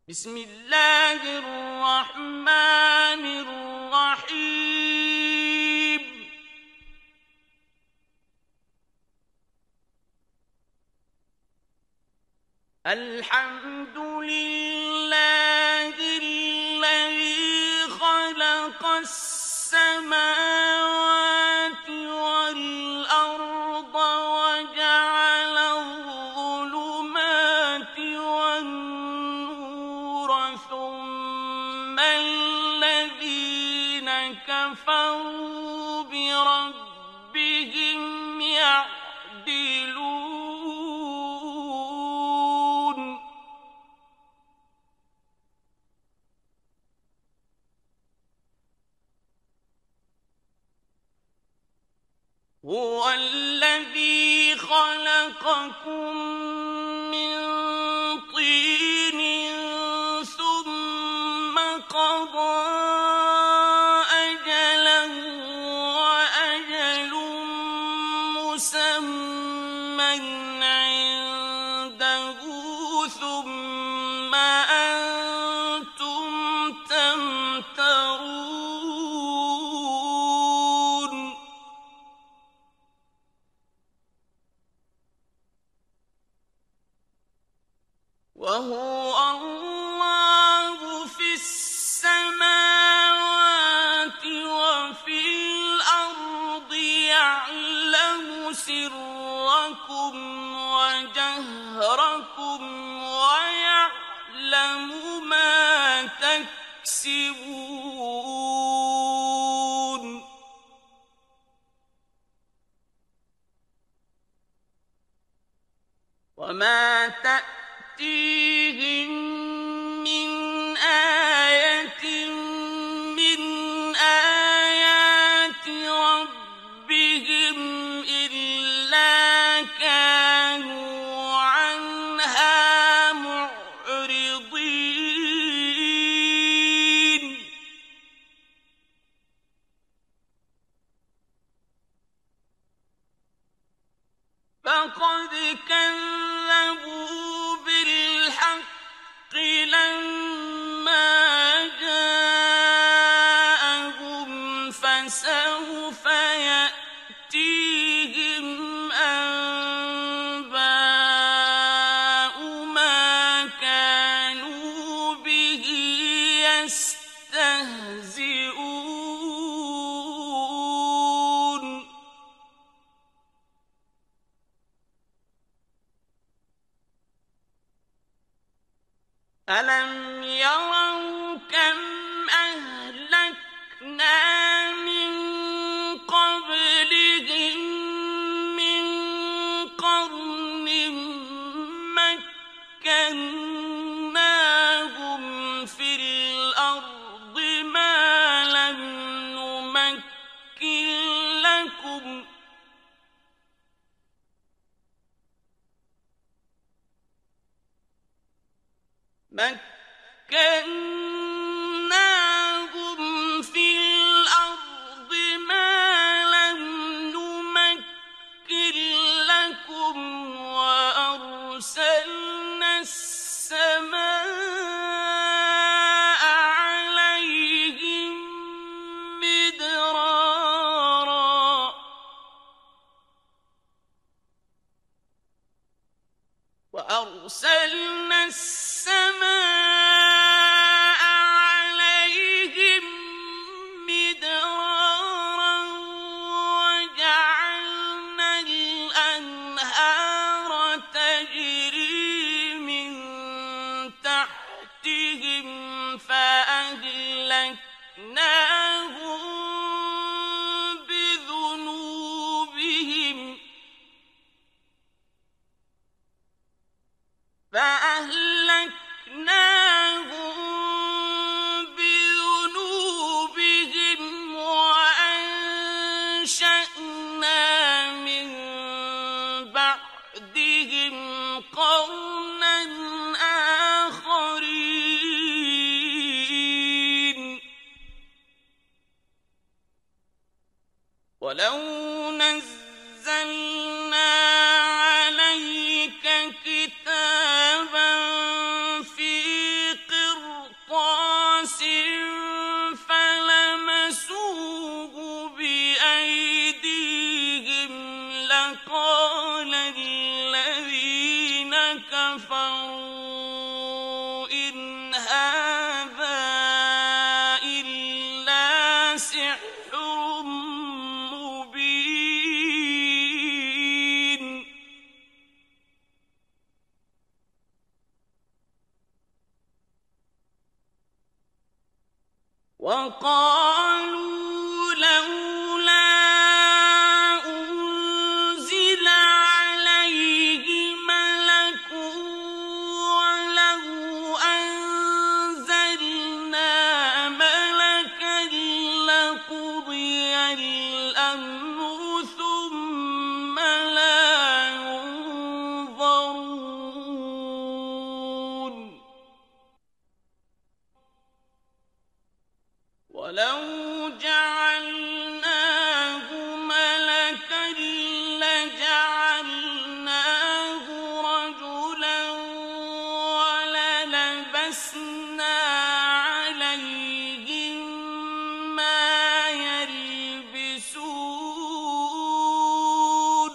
بسم الله الرحمن الرحيم. الحمد لله الذي خلق السماوات والأرض وجعل الظلمات والنور ثم الذين كفروا بربهم يعدلون. هو الذي خلقكم من طين ثم قضى أجلا وأجل مسمى عنده ثم أنتم تمترون. وهو الله في السماوات وفي الأرض يعلم سركم وجهركم ويعلم ما تكسبون. وما تأتيهم من آية من آيات ربهم إلا كانوا عنها معرضين. فقد كذبوا بالحق لما جاءهم فسوف يأتيهم أنباء ما كانوا به يستهزئون. ألم يروا كم أهلكنا من قبلهم من قرن مكناهم في الأرض ما لم نمكن لكم مكناهم في الأرض ما لم نمكن لكم وأرسلنا السماء عليهم مدرارا وأرسلنا السماء عليهم مدرارا وجعلنا الأنهار تجري من تحتهم فأهلكناهم بذنوبهم وأنشأنا من بعدهم قرنا آخرين. ولو نزلنا عليك كتابا في هَٰذَا إِلَّا سِحْرٌ مُّبِينٌ وَقَالُوا لَوْلَا أُنزِلَ عَلَيْهِ مَلَكٌ وَلَوْ أَنزَلْنَا مَلَكًا لَّقُضِيَ الْأَمْرُ ثُمَّ لَا يُنظَرُونَ وَلَوْ جَعَلْنَاهُ مَلَكًا لَّجَعَلْنَاهُ رَجُلًا وَلَلَبَسْنَا عَلَيْهِم مَّا يَلْبِسُونَ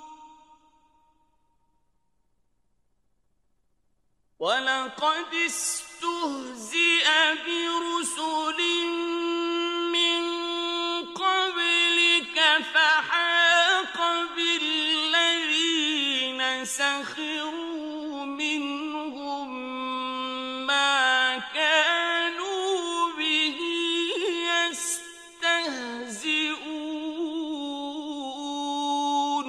وَلَقَدِ اسْتُهْزِئَ بِرُسُلٍ مِّن قَبْلِكَ فَحَاقَ بِالَّذِينَ سَخِرُوا مِنْهُم مَّا كَانُوا بِهِ يَسْتَهْزِئُونَ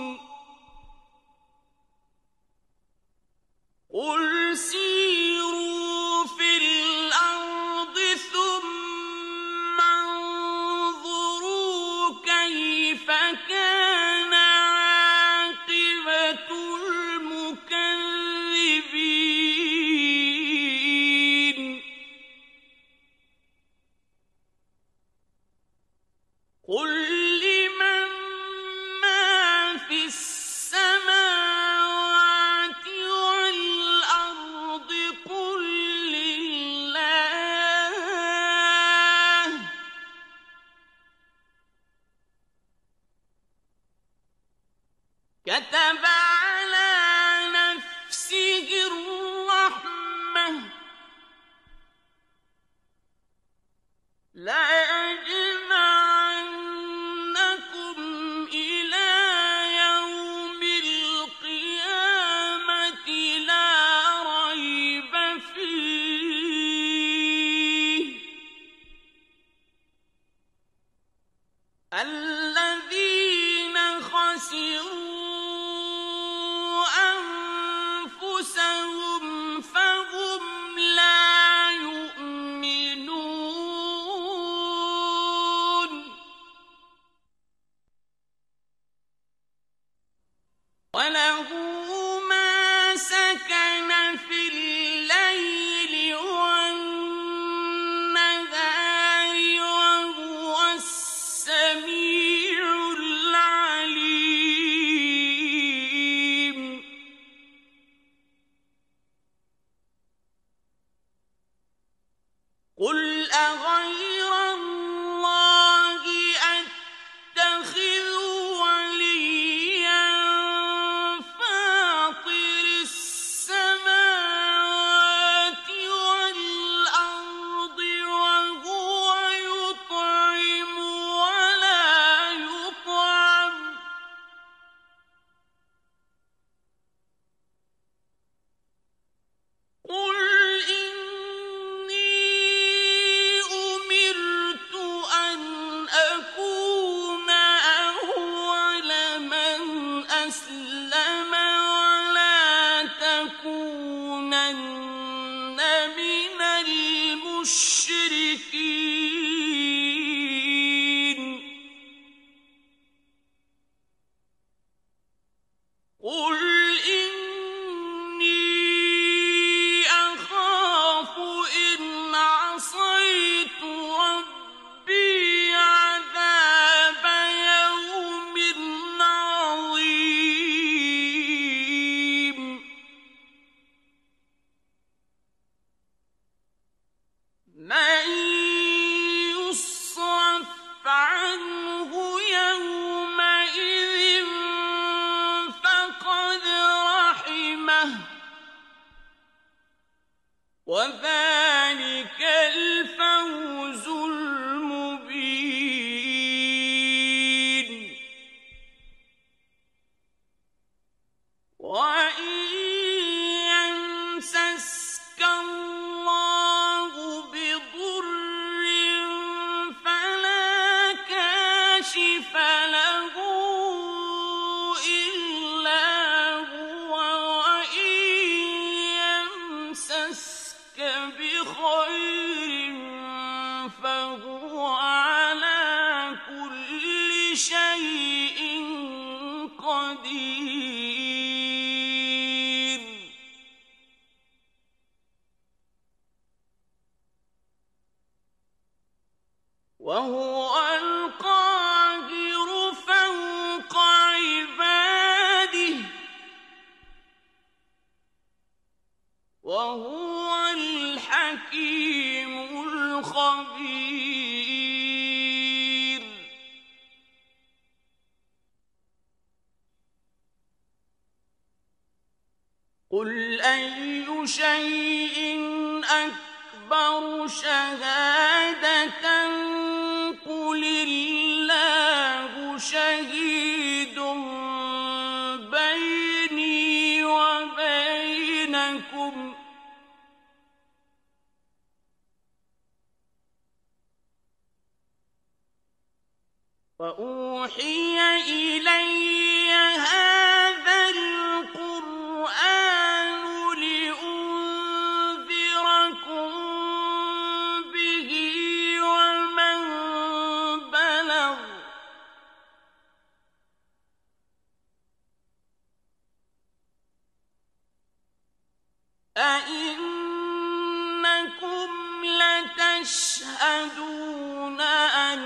قُلْ سِيرُوا فِي الْأَرْضِ ثُمَّ انظُرُوا كَيْفَ كَانَ عَاقِبَةُ الْمُكَذِّبِينَ قُل لِّمَن مَّا فِي السَّمَاوَاتِ وَالْأَرْضِ قُل لِّلَّهِ ۚ كَتَبَ عَلَىٰ نَفْسِهِ الرَّحْمَةَ لَيَجْمَعَنَّكُمْ إِلَىٰ يَوْمِ الْقِيَامَةِ لَا رَيْبَ فِيهِ الَّذِينَ خَسِرُوا أَنفُسَهُمْ فَهُمْ لَا يُؤْمِنُونَ وَلَهُ مَا سَكَنَ فِي اللَّيْلِ وَالنَّهَارِ وَهُوَ السَّمِيعُ الْعَلِيمُ قُلْ أَغَيْرَ اللَّهِ أَتَّخِذُ وَلِيًّا فَاطِرِ السَّمَاوَاتِ وَالْأَرْضِ وَهُوَ يُطْعِمُ وَلَا يُطْعَمُ قُلْ إِنِّي أُمِرْتُ أَنْ أَكُونَ أَوَّلَ مَنْ أَسْلَمَ وَلَا تَكُونَنَّ مِنَ الْمُشْرِكِينَ قُلْ إِنِّي أَخَافُ إِنْ عَصَيْتُ رَبِّي عَذَابَ يَوْمٍ عَظِيمٍ مَّن يُصْرَفْ عَنْهُ يَوْمَئِذٍ فَقَدْ رَحِمَهُ وَذَٰلِكَ بخير فهو على كل شيء قدير وهو القاهر فوق عباده وهو الحكيم الخبير قل أي شيء أكبر شهادة قل الله شهيد بيني وبينكم وأوحي إلي هذا القرآن لأنذركم به ومن بلغ أئنكم لتشهدون أن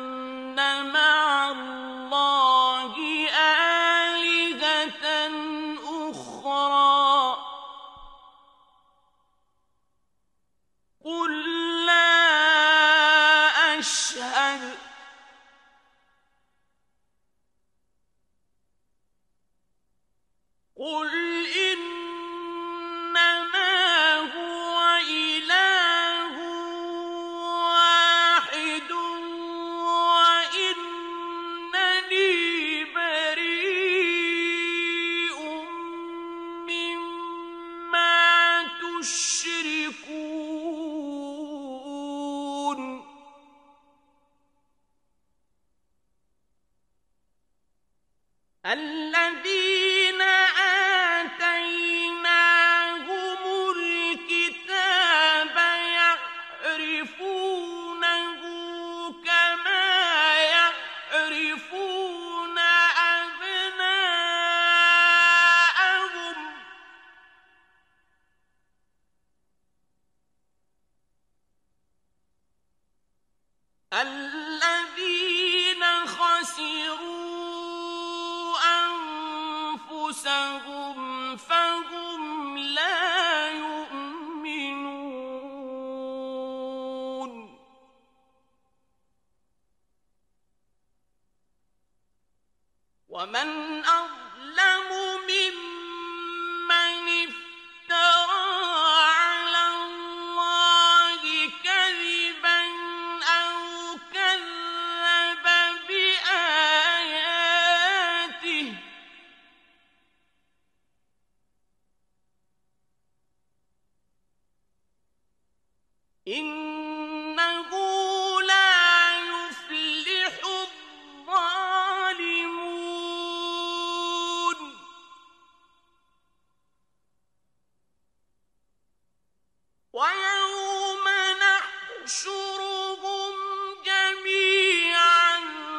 مع الله آلهة أخرى قل لا أشهد قل إنما هو إله واحد وإنني بريء مما تشركون الذين آتيناهم الكتاب يعرفونه كما يعرفون أبناءهم الذين خسروا أنفسهم فهم لا يؤمنون ومن أظلم ممن افترى على الله كذبا أو كذب بآياته إنه لا يفلح الظالمون ويوم نحشرهم جميعا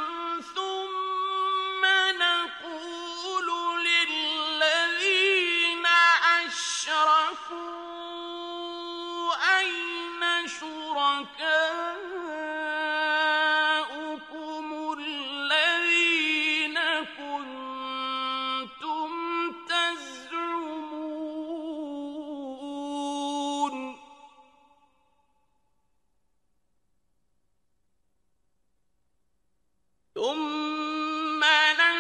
ثم نقول للذين أشركوا أين شركاؤكم الذين كنتم تزعمون ثم لم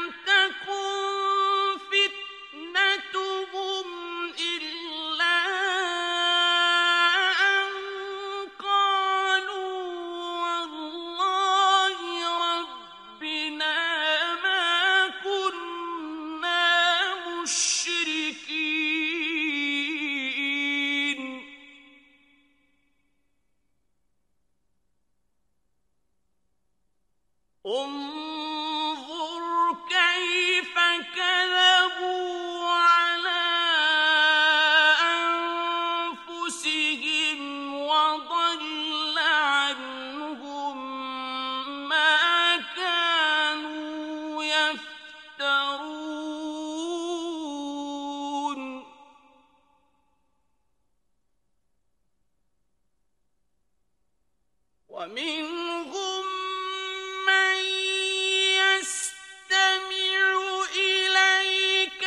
تكن فتنتهم إلا أن قالوا والله ربنا ما كنا مشركين انظر كيف كذبوا على أنفسهم بهم وضل عنهم ما كانوا يفترون ومنهم من يستمع إليك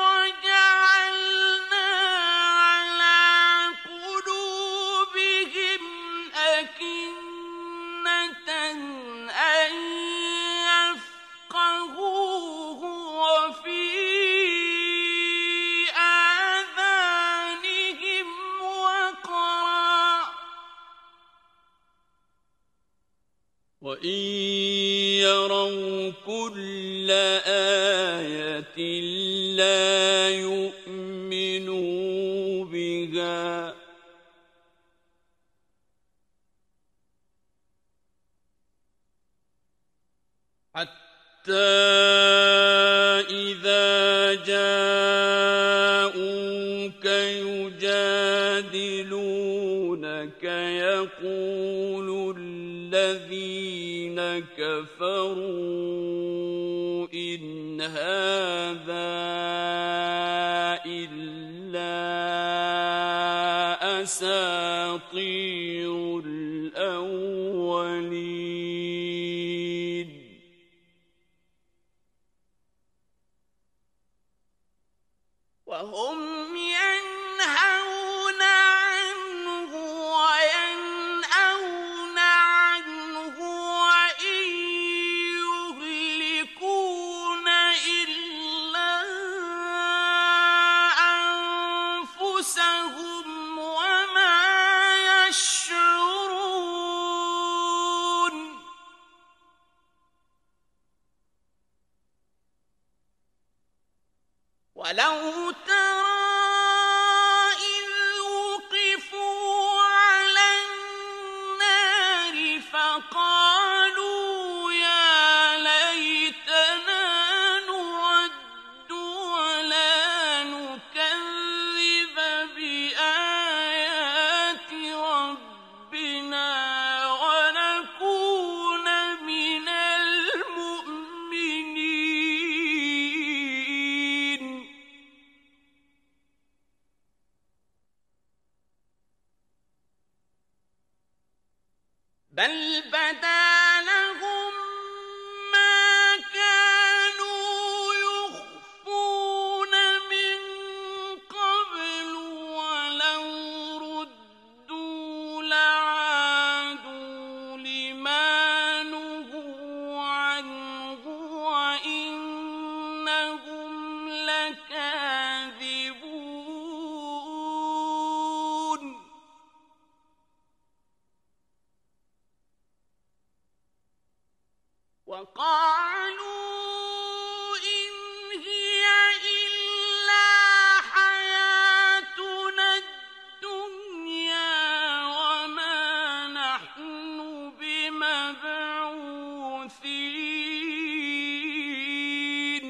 وجعلنا على قلوبهم أكنة أن يفقهوه وفي آذانهم وقرا وإن يروا كل آية لا يؤمنوا بها حتى إذا جاءوك يجادلونك يقول الذين كفروا إن هذا إلا أساطير الأولين وهم ينهون عنه وينأون عنه وإن يهلكون إلا أنفسهم وما يشعرون ولو ترى إذ وقفوا على النار فقالوا يا ليتنا نرد ولا نكذب بآيات ربنا ونكون من المؤمنين بل بدا لهم ما كانوا يخفون من قبل ولو ردوا لعادوا لما نهوا عنه وإنهم لكاذبون وقالوا إن هي إلا حياتنا الدنيا وما نحن بمبعوثين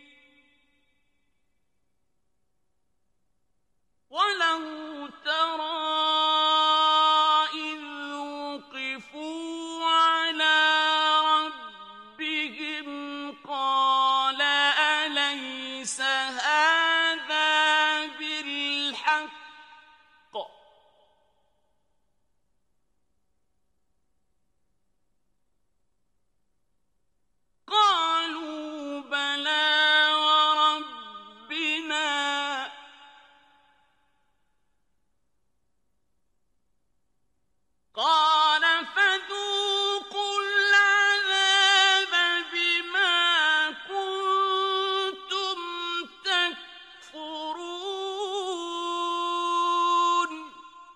ولو ترى إذ وقفوا على ربهم قال أليس هذا بالحق قالوا بلى وربنا قال فذوقوا العذاب بما كنتم تكفرون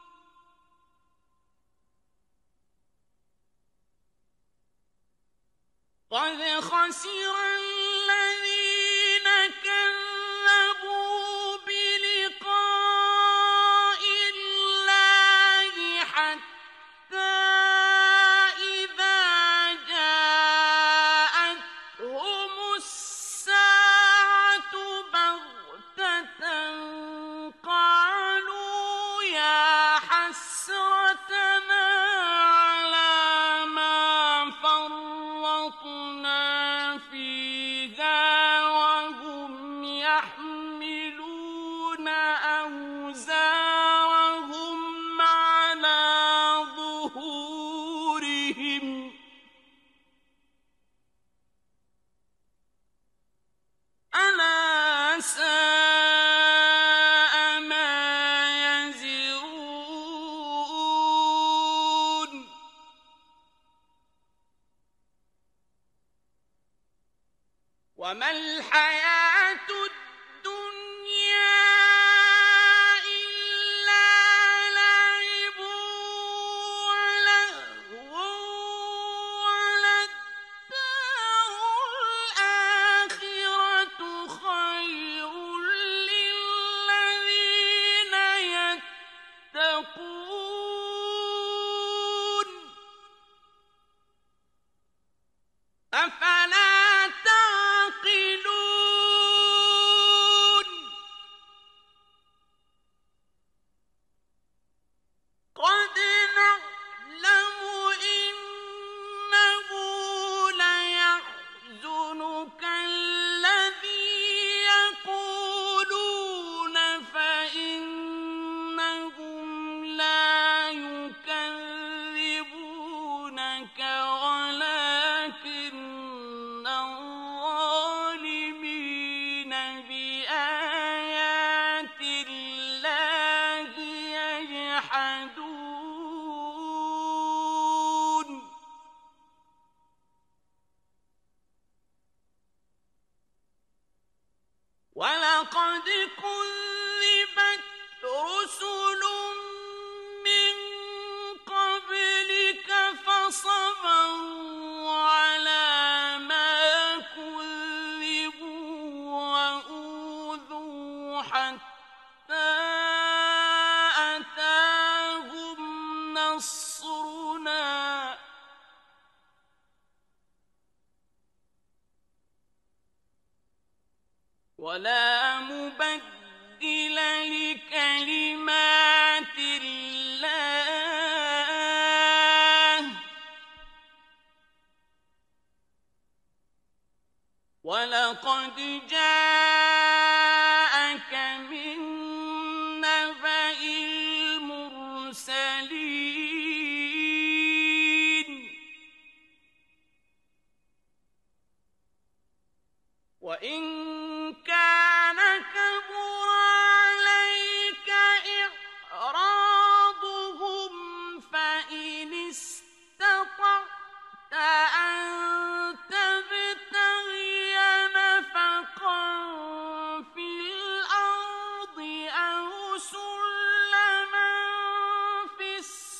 قد خسر الذين كذبوا بلقاء الله حتى إذا جاءتهم الساعة بغتة قالوا يا حسرتنا وما الحياة الدنيا إلا لعب ولهو وللدار الآخرة خير للذين يتقون أفلا تعقلون قد نعلم إنه ليحزنك الذي يقولون فإنهم لا يكذبونك ولكن الظالمين بآيات الله يجحدون ولقد كذبت رسل من قبلك فصبروا على ما كذبوا وأوذوا حتى أتاهم نصرنا ولا مبدل لكلمات الله ولقد جاءك من نبأ المرسلين وإن كان كبر عليك إعراضهم فإن استطعت أن تبتغي نفقا في الأرض أو سلما في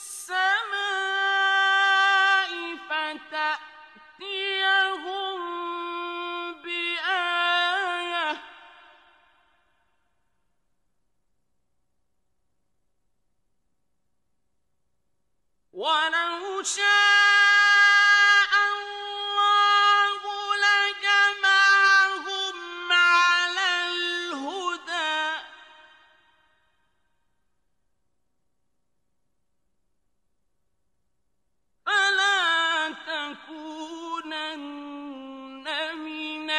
السماء فتأتيهم بآية ولو شاء الله لجمعهم على الهدى فلا تكونن من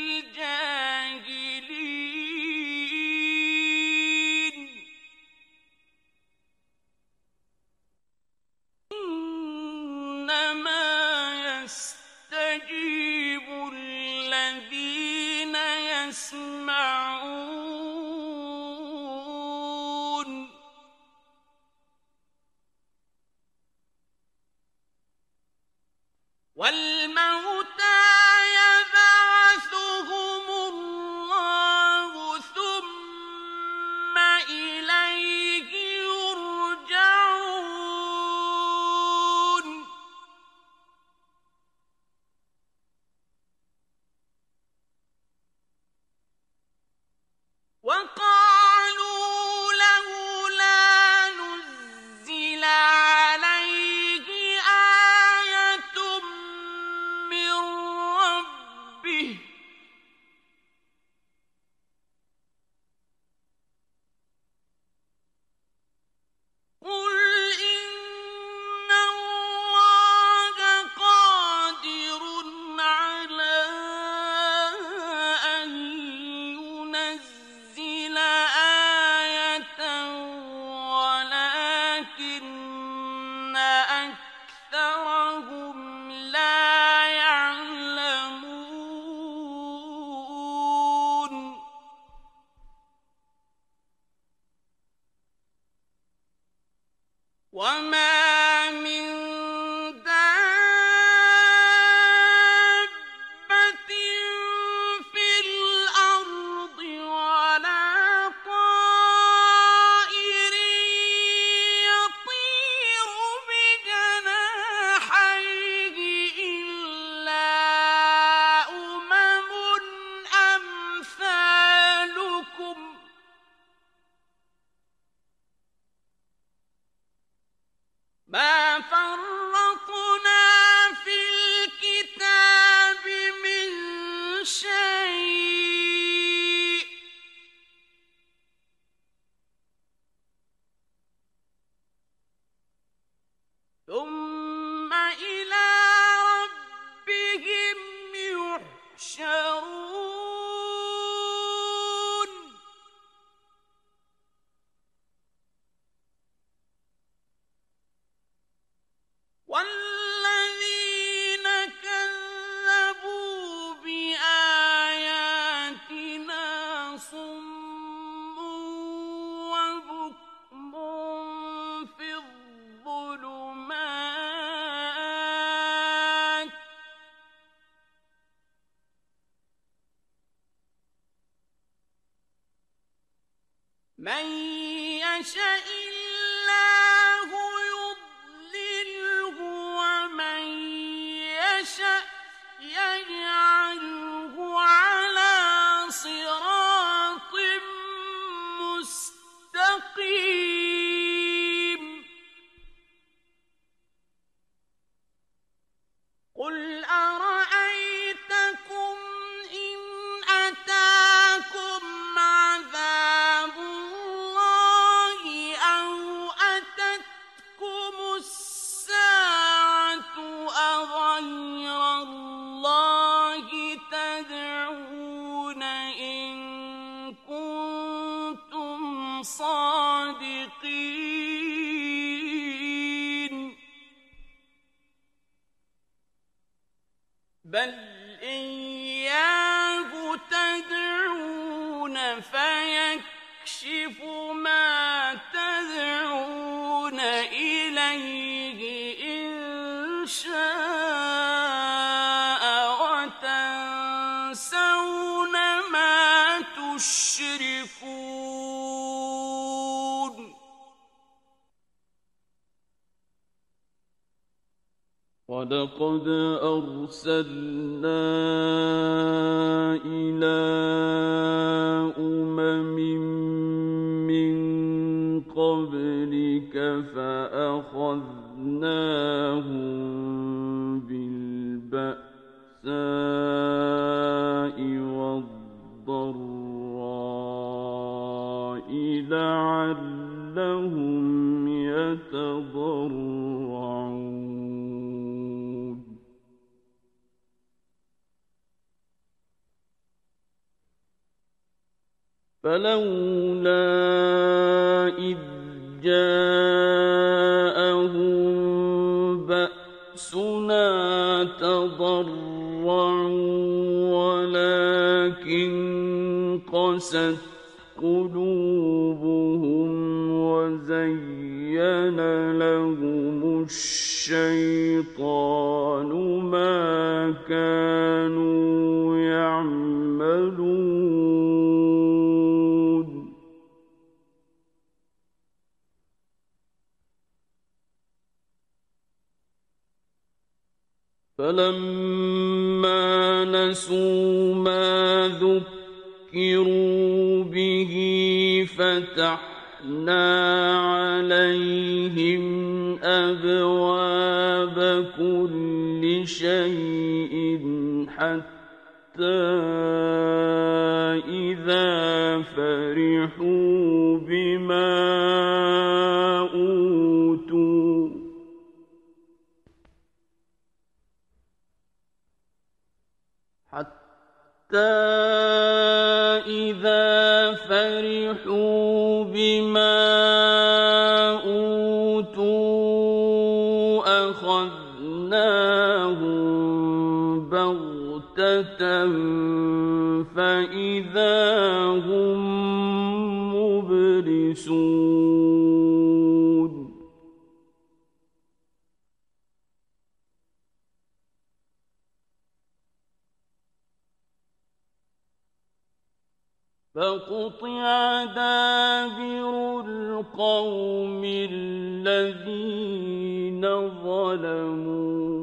الجاهلين إنما يستجيب الذين يسمعون والموتى يبعثهم الله ثم إليه يرجعون وقالوا لولا نزل عليه آية من ربه قل إن الله قادر على أن ينزل آية ولكن أكثرهم لا يعلمون وما من دابة ما فرطنا في الكتاب من شيء ثم إلى ربهم يحشرون والذين كذبوا بآياتنا صم وبكم في الظلمات من يشاء الله يضلله ومن يشاء يجعله على صراط مستقيم قل أرأيتكم إن أتاكم عذاب الله أو أتتكم الساعة أغير الله تدعون إن كنتم صادقين بل إياه تدعون فيكشف ما تدعون إليه إن شاء وتنسون ما تشركون ولقد أرسلنا إلى أمم من قبلك فأخذناهم بالبأساء والضراء لعلهم يتضرعون فلولا إذ جاءهم بأسنا تضرعوا ولكن قست قلوبهم وزين لهم الشيطان ما كانوا يعملون فلما نسوا ما ذكروا به فتحنا عليهم أبواب كل شيء حتى إذا فرحوا بما أوتوا أخذناهم بغتة فإذا هم مبلسون فقطع دابر القوم الذين ظلموا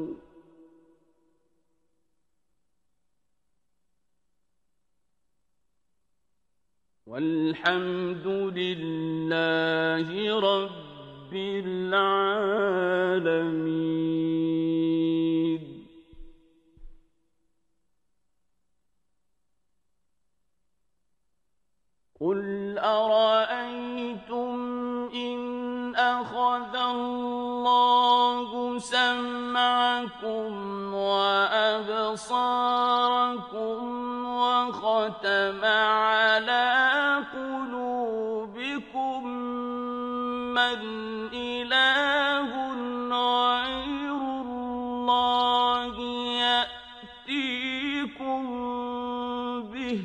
والحمد لله رب العالمين. سمعكم وأبصاركم وختم على قلوبكم من إله غير الله يأتيكم به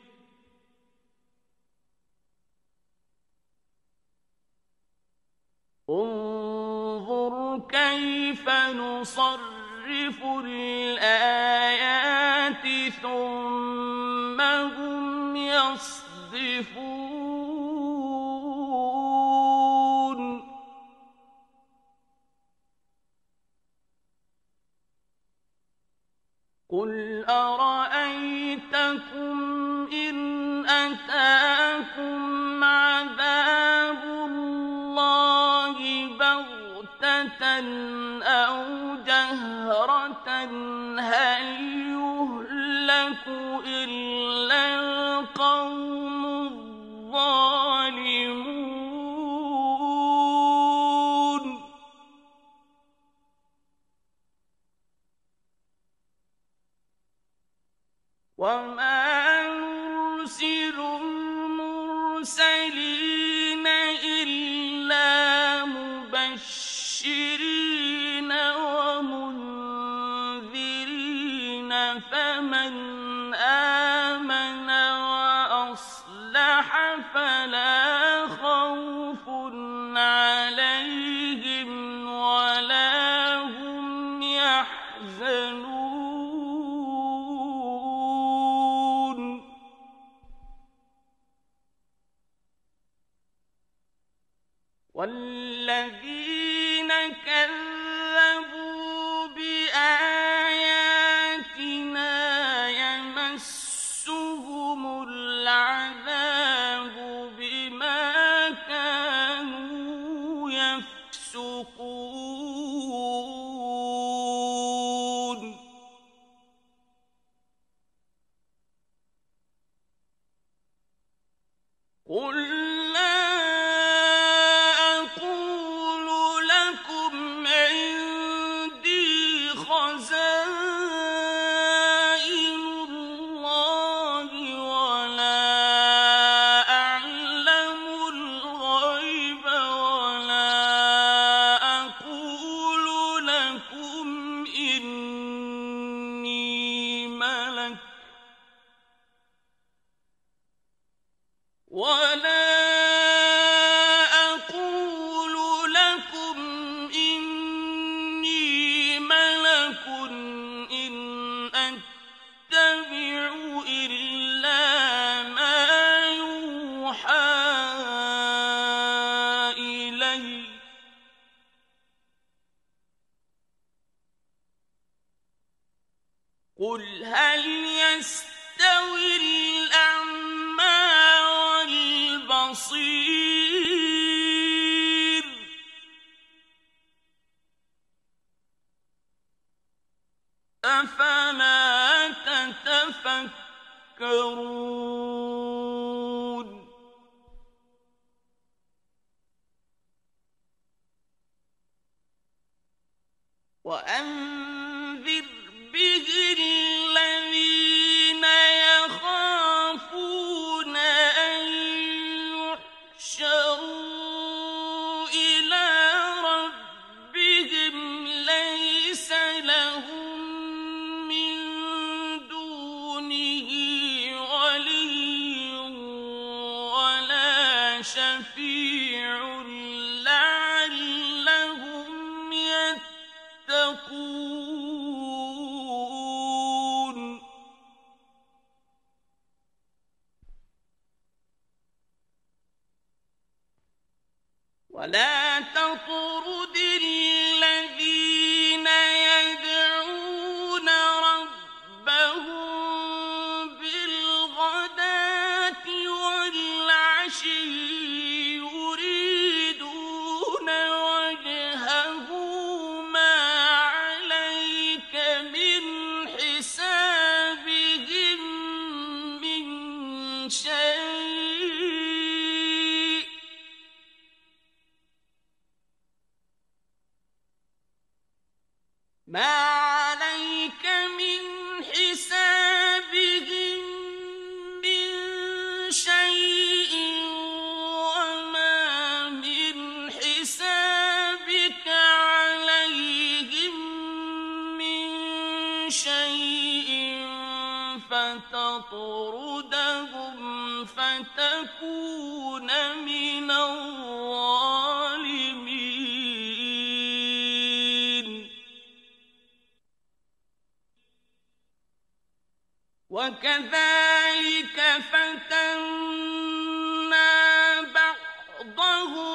انظر كيف نصرف الآيات ثم هم يصدفون قل أرأيتكم إن أتاكم عذاب الله بغتة أو جهرة هل يهلك إلا القوم الظالمون وما نرسل المرسلين إلا مبشرين ومنذرين فمن آمن وأصلح فلا خوف عليهم ولا هم يحزنون والذين كذبوا بآياتنا يمسهم العذاب بما كانوا يفسقون قل لا أقول لكم عندي خزائن الله ولا أعلم الغيب ولا أقول لكم إني ملك ولا أقول لكم إني ملك إن أتبع إلا ما يوحى إلي قل هل يستوي الأعمى والبصير أفلا تتفكرون وأنذر به الذين يخافون أن يحشروا إلى ربهم ليس لهم من دونه ولي ولا شفيع لعلهم يتقون ما عليك من حسابهم من شيء وما من حسابك عليهم من شيء فتطردهم فتكون من الظالمين وكذلك فتنا بعضهم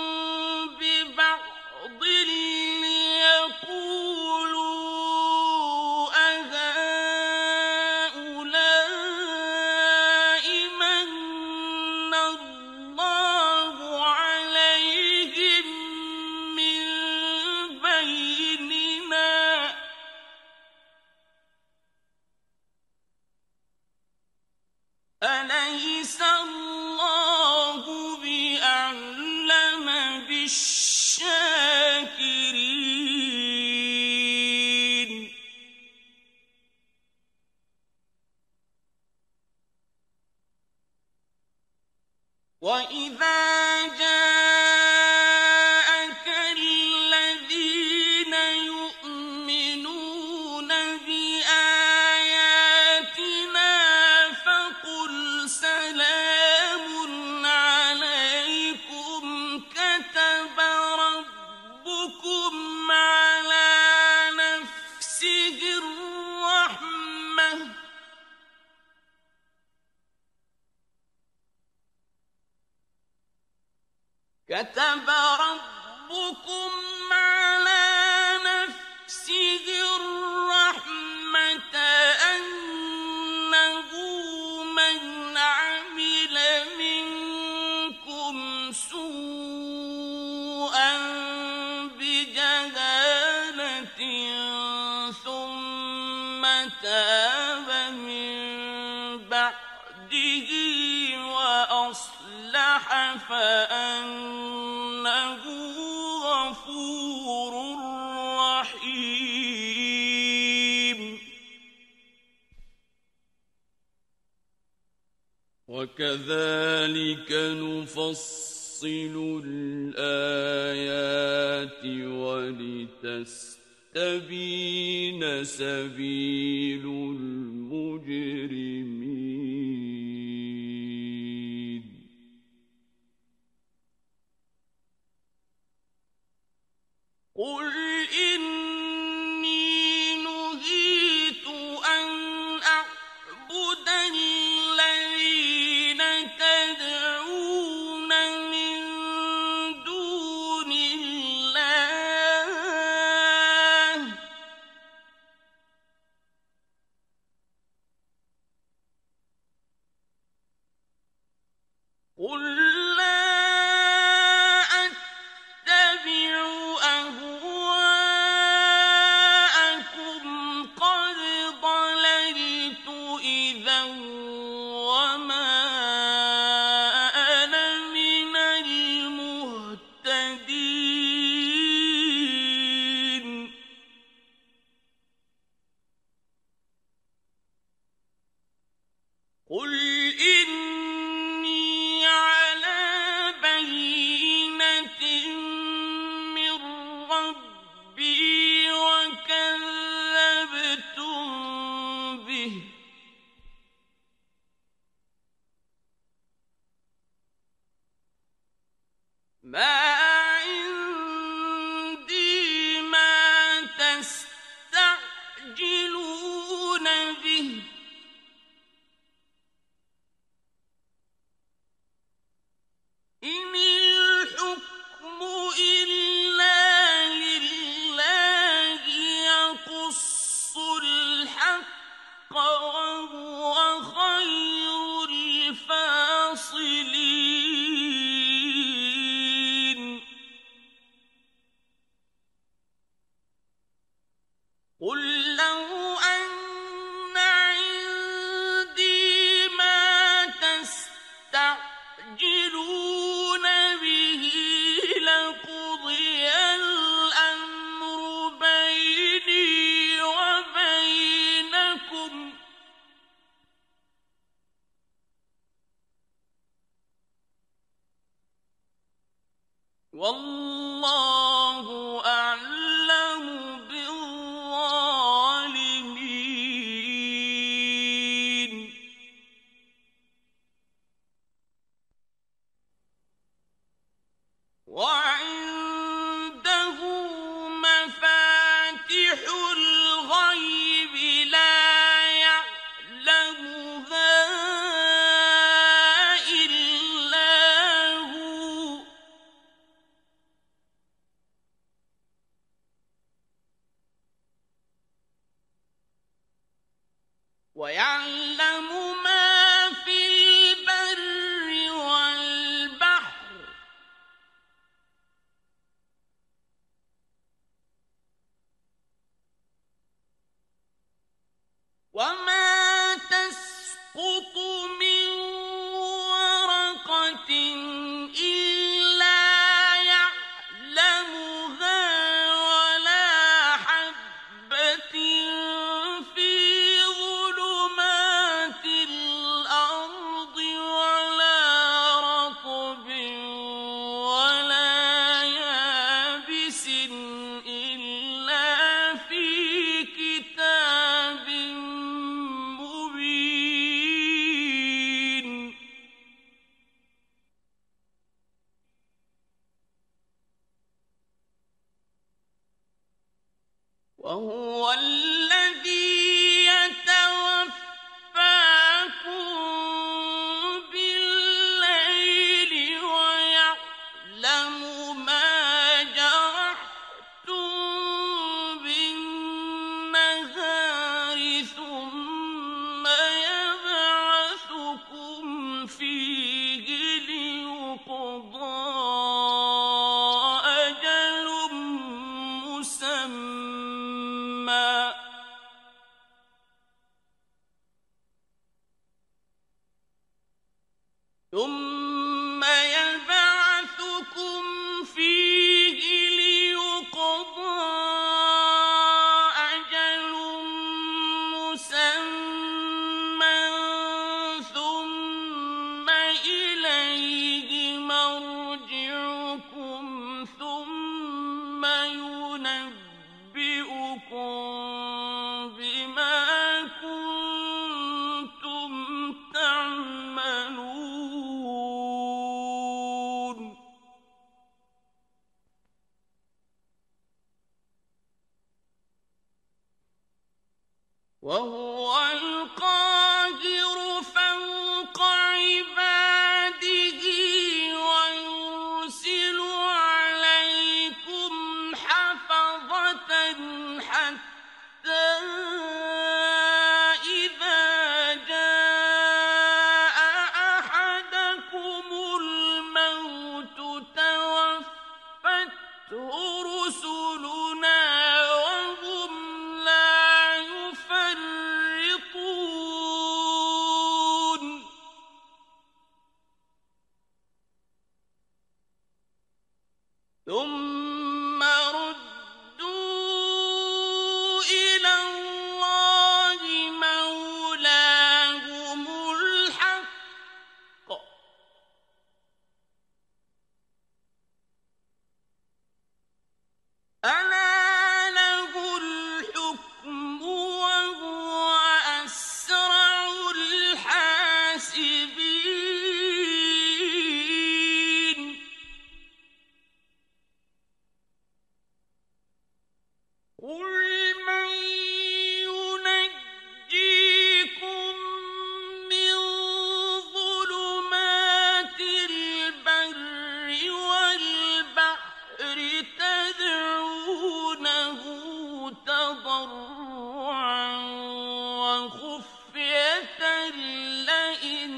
ببعض ليقولوا أهؤلاء من الله عليهم من بيننا أليس الله بأعلم بالشاكرين وإذا جاءك الذين يؤمنون بآياتنا فقل سلام عليكم كتب ربكم على نفسه الرحمة كتب ربكم على نفسه الرحمة أنه من عمل منكم سوءا بجهالة ثم تاب من بعده وأصلح فأنه غفور رحيم وكذلك نفصل الآيات ولتستبين سبيل المجرمين قل إني نهيت أن أعبد الذين تدعون من دون الله قل لا أتبع أهواءكم الغيب لا يعلمها إلا هو ويعلم ما في البر والبحر وما تسقط من ورقة إلا يعلمها ولا حبة في ظلمات الأرض ولا رطب ولا يابس إلا في كتاب مبين وهو الذي يتوفاكم بالليل ويعلم ما جرحتم بالنهار ثم يبعثكم فيه ليقضى أجل مسمى ثم يبعثكم فيه ليقضى أجل مسمى ثم إليه مرجعكم ثم ينبئكم بما كنتم تعملون وهو القاهر فوق عباده ويرسل عليكم حفظة حتى إذا جاء أحدكم الموت توفته رسلنا وهم لا يفرطون ثم ردوا إلى الله مولاهم الحق ألا له الحكم وهو أسرع الحاسبين قل من ينجيكم من ظلمات البر والبحر تدعونه تضرعا وخفية لئن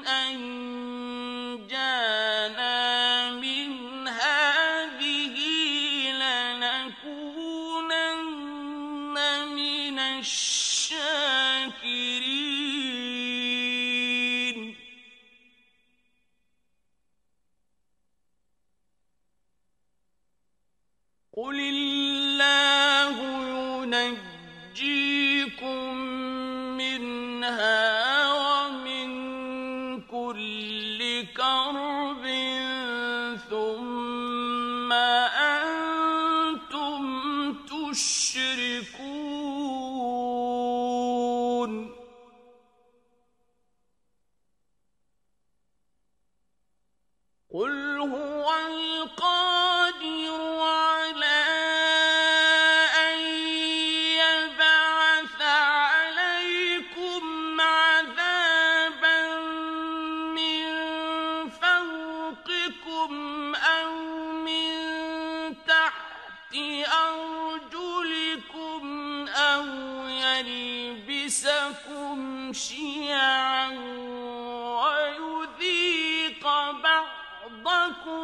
أنجانا من هذه لنكونن من الشاكرين قل الله ينجيكم منها ومن كل كرب ثم أنتم تشركون قل هو القادر على أن أرجلكم أو يلبسكم شيعا ويذيق بعضكم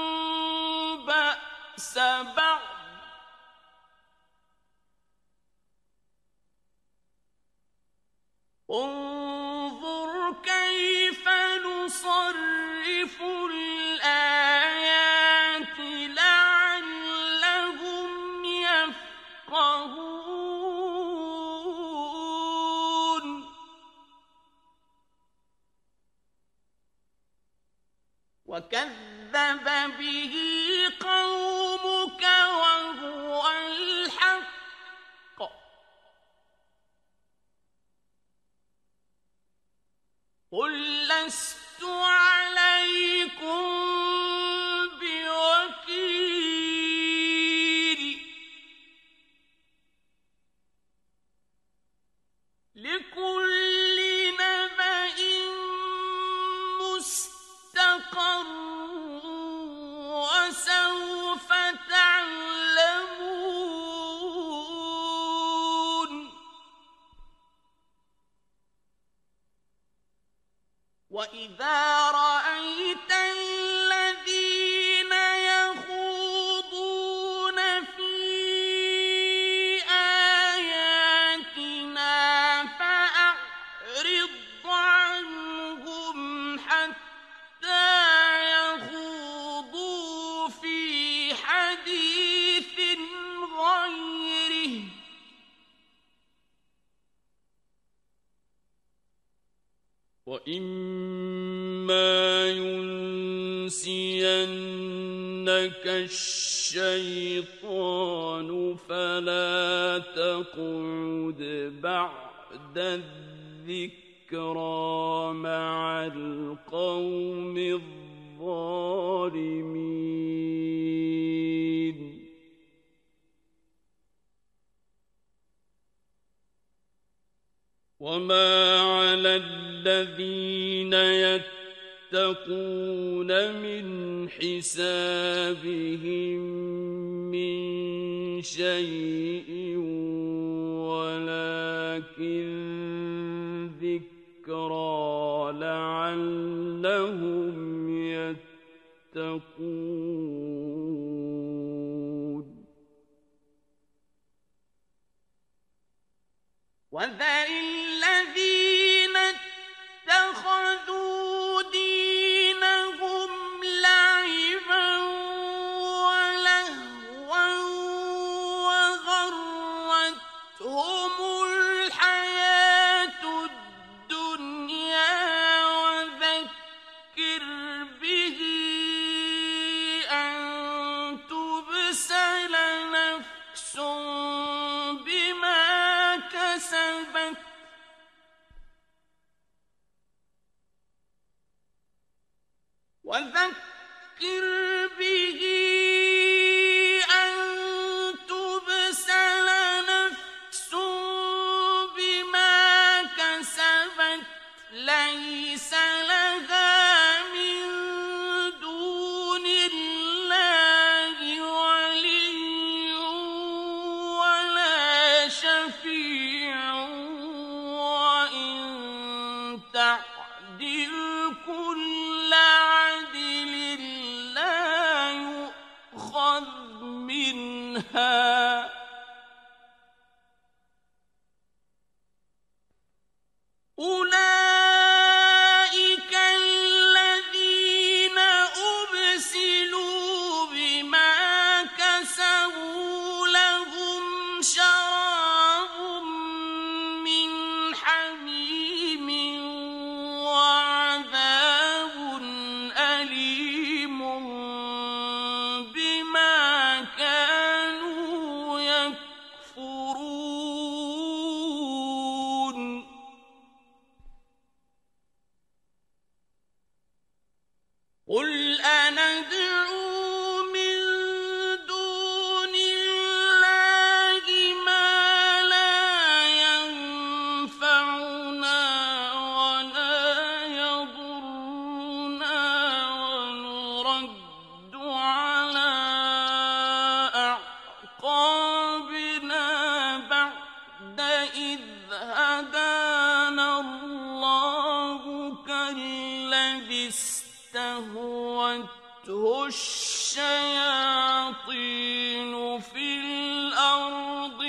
بأس بعض انظر كيف نصرف الآيات لعلهم يفقهون وكذب به قومك وهو الحق قل لست عليكم بوكيل لكل نبأ مستقر وسوف تعلمون وإذا رأيت الذين يخوضون في آياتنا فأعرض عنهم حتى يخوضوا في حديث غيره وإما ينسينك الشيطان فلا تقعد بعد الذكرى مع القوم الظالمين وما على الذين يتقون من حسابهم من شيء ولكن ذكرى لعلهم يتقون وذر الذين اتخذوا دينهم لعبا ولهوا وغرتهم الحياة الدنيا وذكر به أن تبسل نفس بما كسبت وذكر به أن تبسل نفس بنا بعد إذ هدانا الله كالذي استهوته الشياطين في الأرض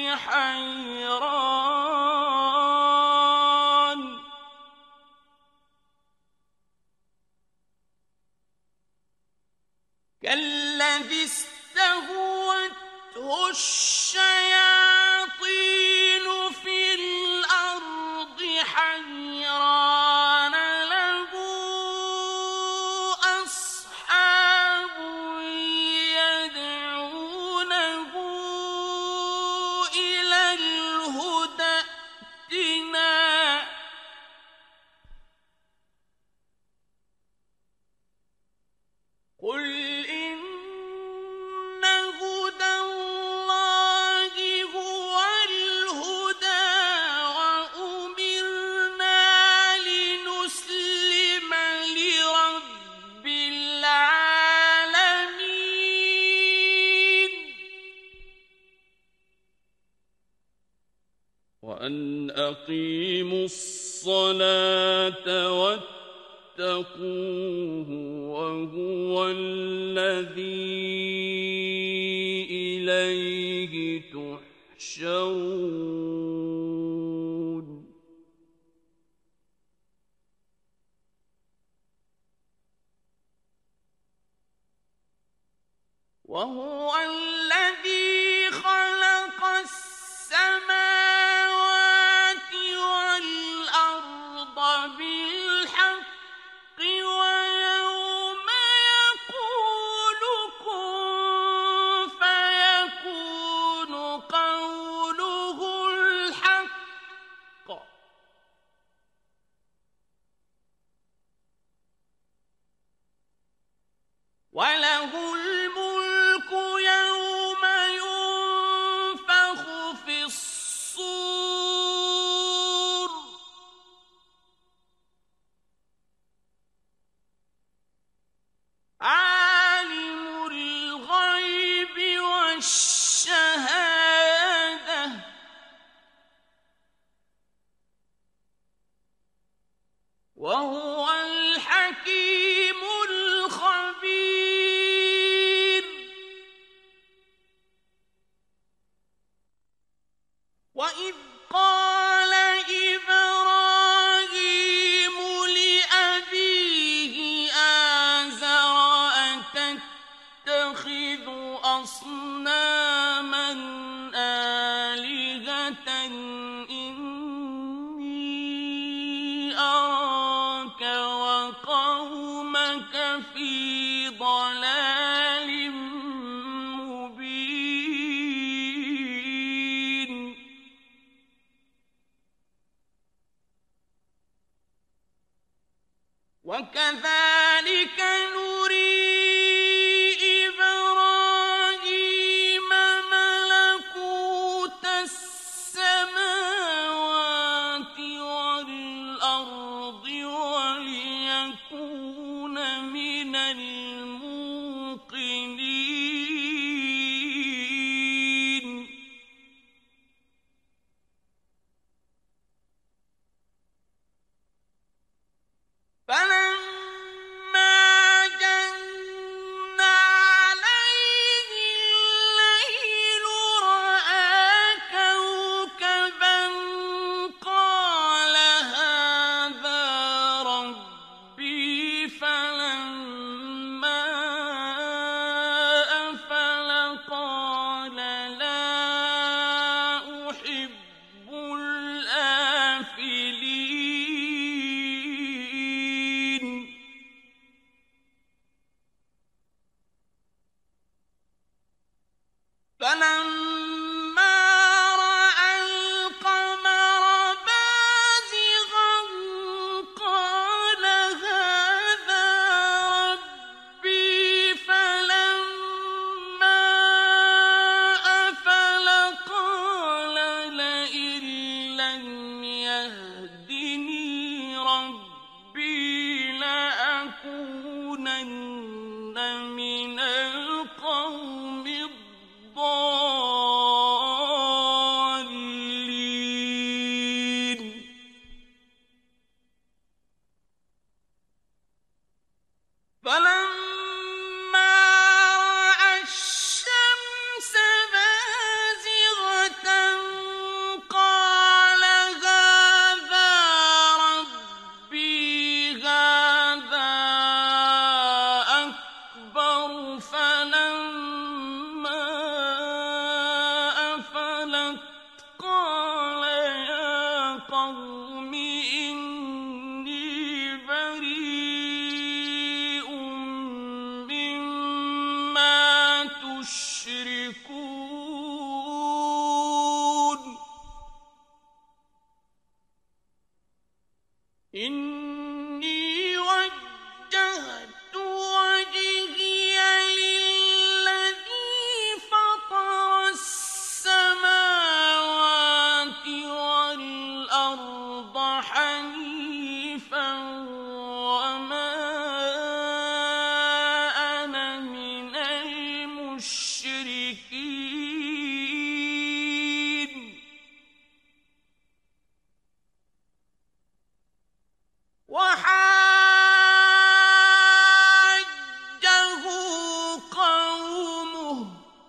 كالذي استهوته الشياطين في الأرض حيران له أصحاب يدعونه إلى الهدى ائتنا قل إن هدى الله هو الهدى وأمرنا لنسلم لرب العالمين وأن أقيموا الصلاة واتقوه وهو الذي إليه تحشرون وهو الذي خلق السماوات والأرض بالحق ويوم يقول كن فيكون قوله الحق وله الملك يوم ينفخ في الصور عالم الغيب والشهادة وهو الحكيم الخبير وإذ قال إبراهيم لأبيه آزر أتتخذ أصناما آلهة إني أراك وقومك في ضلال مبين وكذلك نري إبراهيم ملكوت السماوات والأرض وليكون من الموقنين فلما إني وجهت وجهي للذي فطر السماوات والأرض حنيفا وما أنا من المشركين وحاجه قومه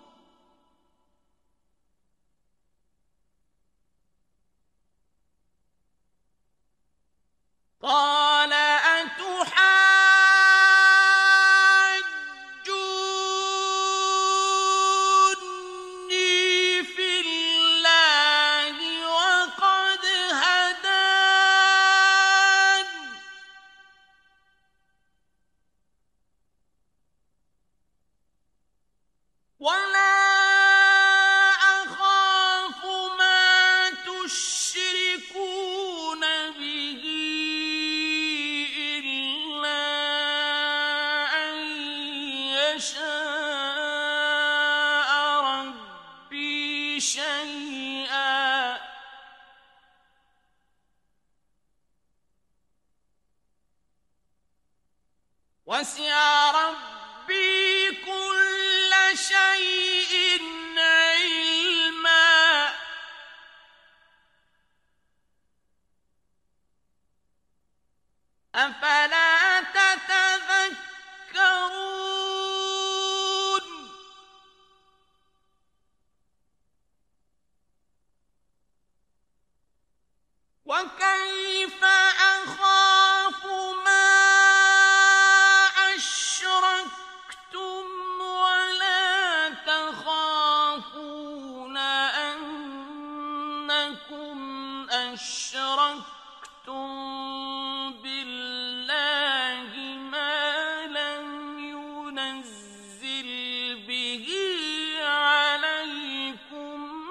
قال أتحاجوني في الله وقد هدان ولا أخاف ما تشركون به إلا أن يشاء ربي شيئا وسع ربي كل شيء علما أفلا تتذكرون وكيف أخاف ما أشركتم ولا تخافون أنكم أشركتم بالله ما لم ينزل به عليكم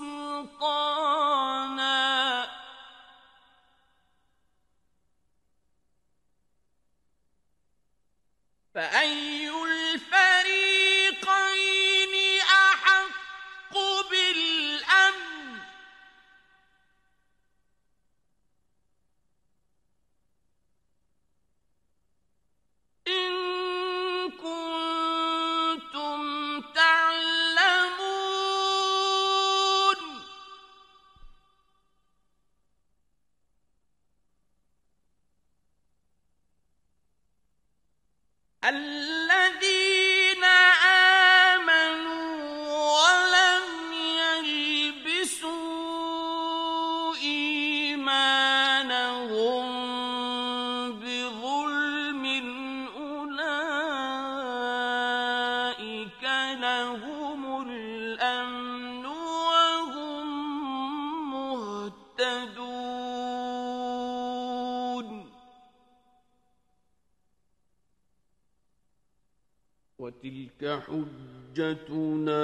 سلطانا فأي الفريقين أحق بالأمن إن كنتم تعلمون الذين آمنوا ولم يلبسوا إيمانهم بظلم أولئك لهم الأمن وهم مهتدون وتلك حجتنا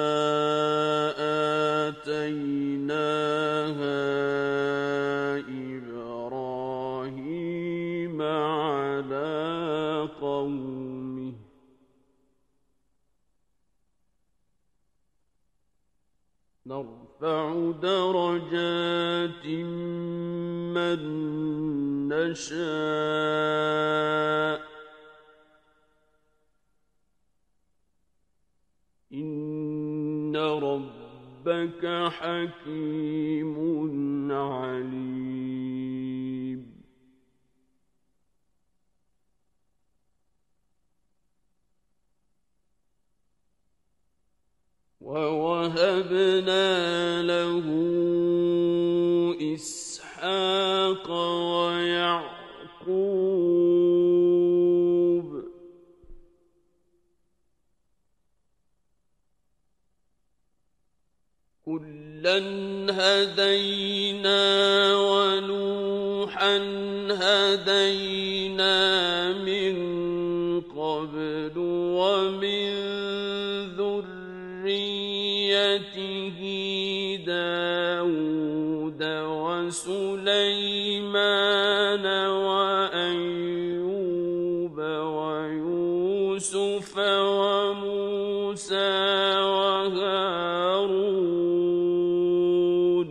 آتيناها إبراهيم على قومه نرفع درجات من نشاء إن ربك حكيم عليم ووهبنا له إسحاق ويعقوب كلا هدينا ونوحا هدينا من قبل ومن ذريته داود وسليمان وأيوب ويوسف وموسى وهارون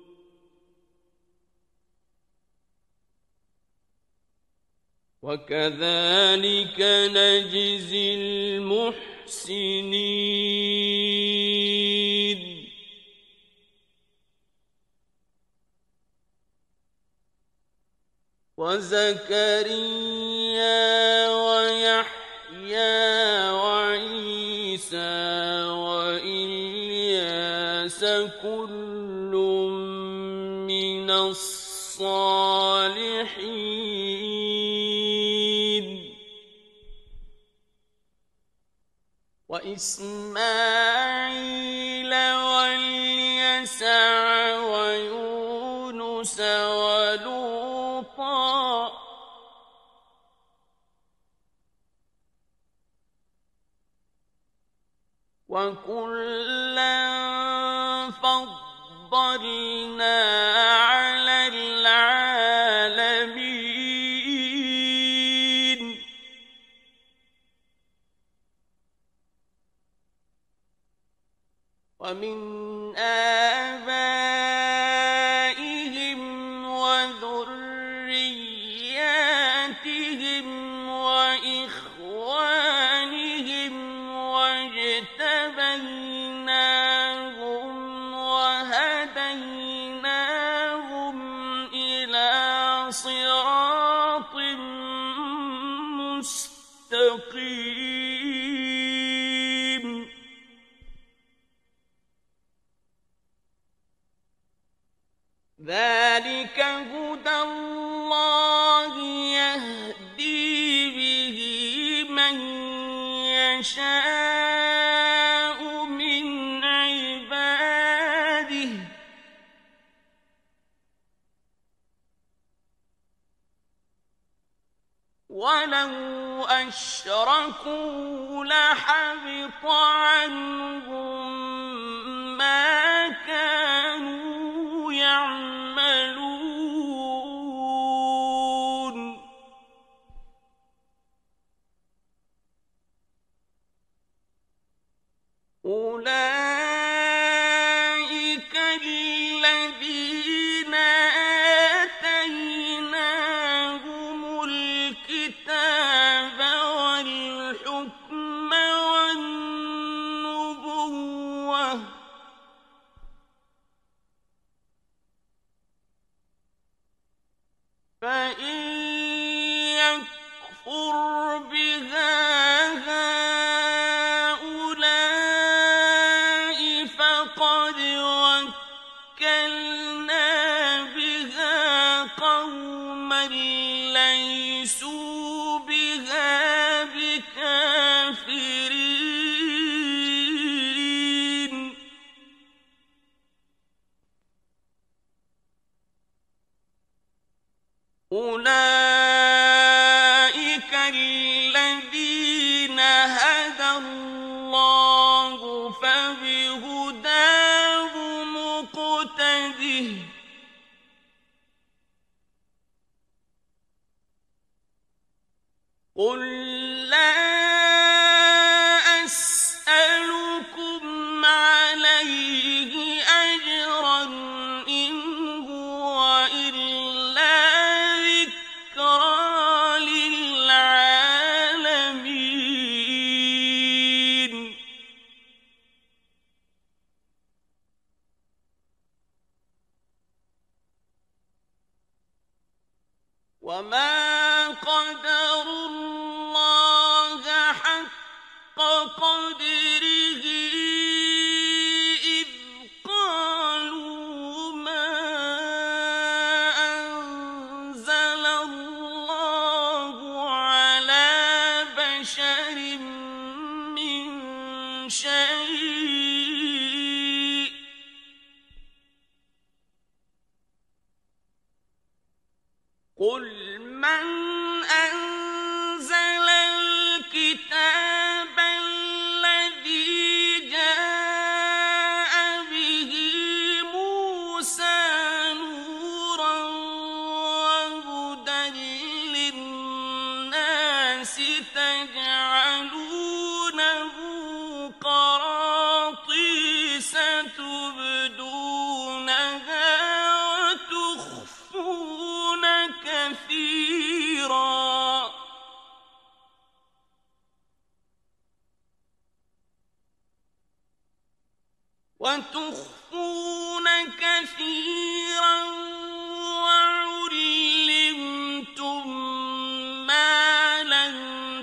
وكذلك نجزي المحسنين وزكريا ويحيى وعيسى وإلياس كل من الصالحين وإسماعيل واليسع ويونس ولوطا وكلا فضلنا على العالمين ومن آبائهم وذرياتهم وإخوانهم واجتبيناهم وهديناهم إلى صراط مستقيم ذلك هدى الله يهدي به من يشاء من عباده ولو أشركوا لحبط عنهم ما كانوا يعملون أولئك الذين آتيناهم الكتاب والحكم والنبوة فإن يكفر بها هؤلاء فقد وكلنا بها قوما ليسوا بها بكافرين أولئك الذين هدى الله فبهداه مقتده قل لا أسألكم عليه أجرا إن هو إلا ذكرى للعالمين وما قدروا الله حق قدره إذ قالوا ما أنزل الله على بشر من شيء قل من أنزل الكتاب الذي جاء به كثيرا وعلمتم ما لم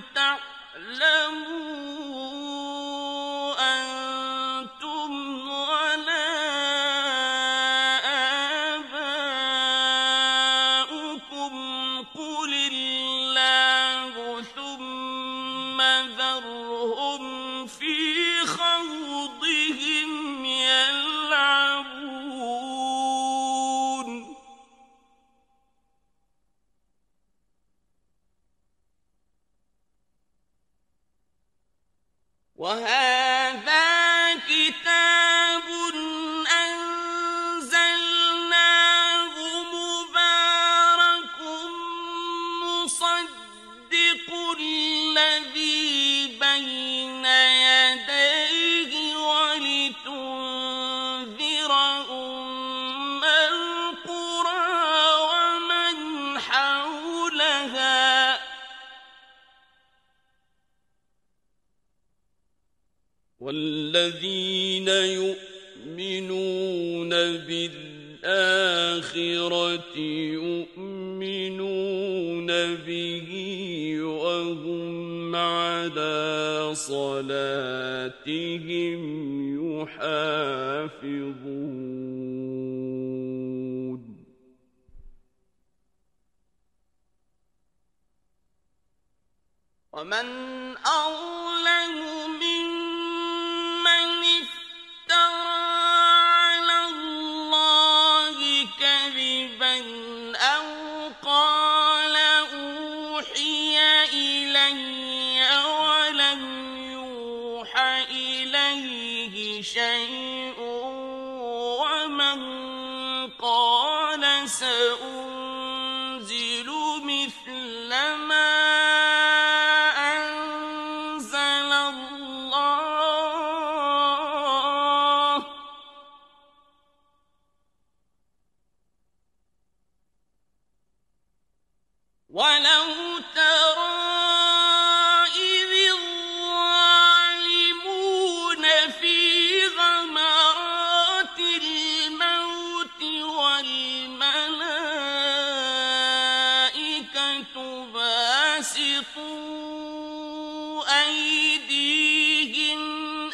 تعلموا أنتم ولا آباؤكم قل الله ثم ذرهم في خوضهم يلعبون وهذا كتاب أنزلناه مبارك مصدق الذي بين يديه ولتنذر أم القرى ومن حولها والذين يؤمنون بالآخرة يؤمنون به وهم على صلاتهم يحافظون ومن أظلم ممن افترى على الله كذبا أو قال أوحي إلي ولم يوح إليه شيء ومن قال سأنزل مثل ما أنزل الله ولو ترى إذ الظالمون في غمرات الموت والملائكة باسطوا أيديهم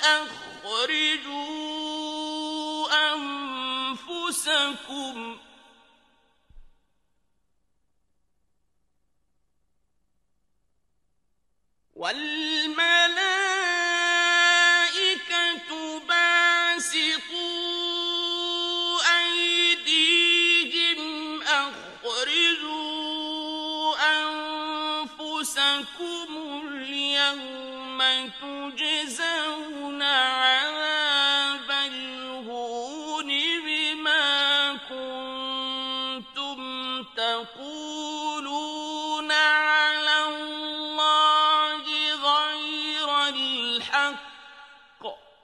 أخرجوا أنفسكم والملائكة باسطوا أيديهم أخرجوا أنفسكم اليوم تجزون عذاب الهون بما كنتم تقولون على الله غير الحق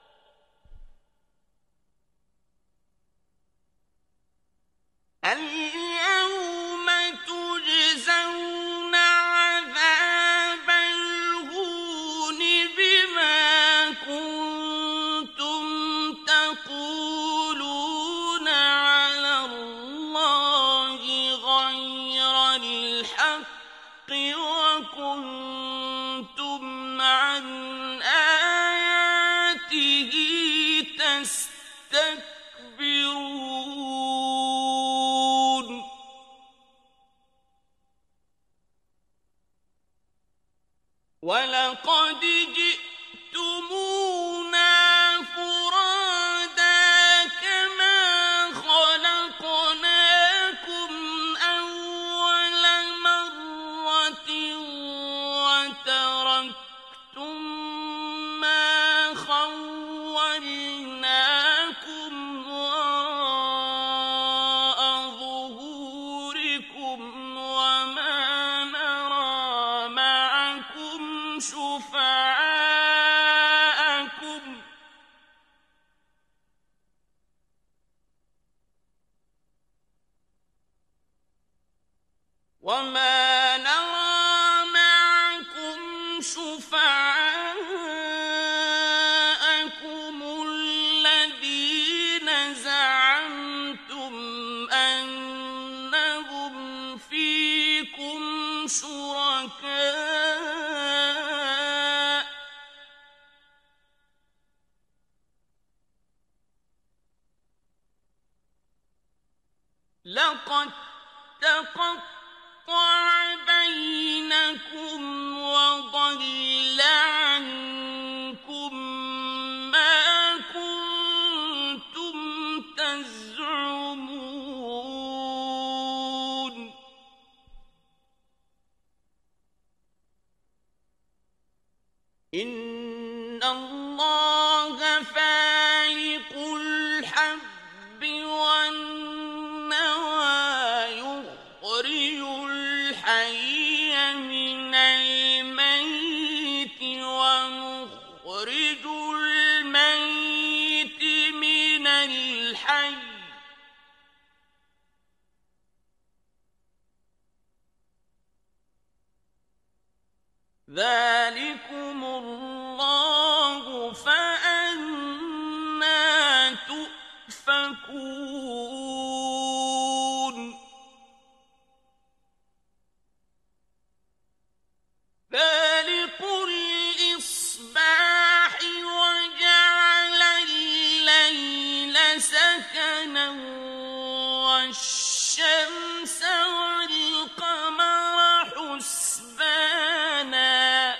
اليوم تجزون عذاب الهون بما كنتم تقولون على الله غير الحق وكنتم عن آياته تستكبرون ولقد جئتمونا فرادا كما خلقناكم أول مرة وتركتم ما خولناكم وراء ظهوركم وما نرى معكم شفعاءكم وما نرى معكم شفعاءكم الذين زعمتم لقد تقطع بينكم وضل عنكم ما كنتم تزعمون إن الله فالق الحب والنوى يخرج الحي من الميت ومخرج الميت من الحي ذلكم الله فأنى تؤفكون فالق الإصباح وجعل الليل سكنا والشمس والقمر حسبانا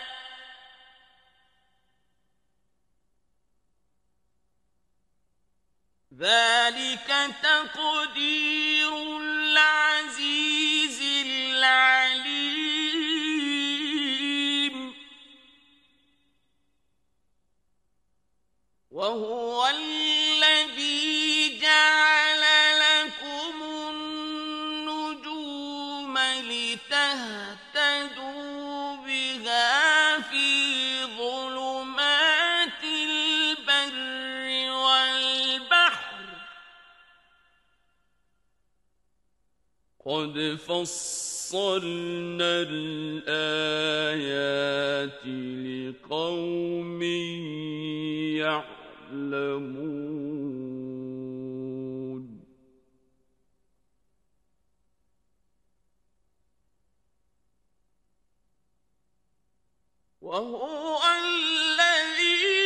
ذلك تقدير العزيز العليم وهو الذي جعل لكم النجوم لتهتدوا بها في ظلمات البر والبحر قد فصلنا الآيات لقوم يعلمون وهو الذي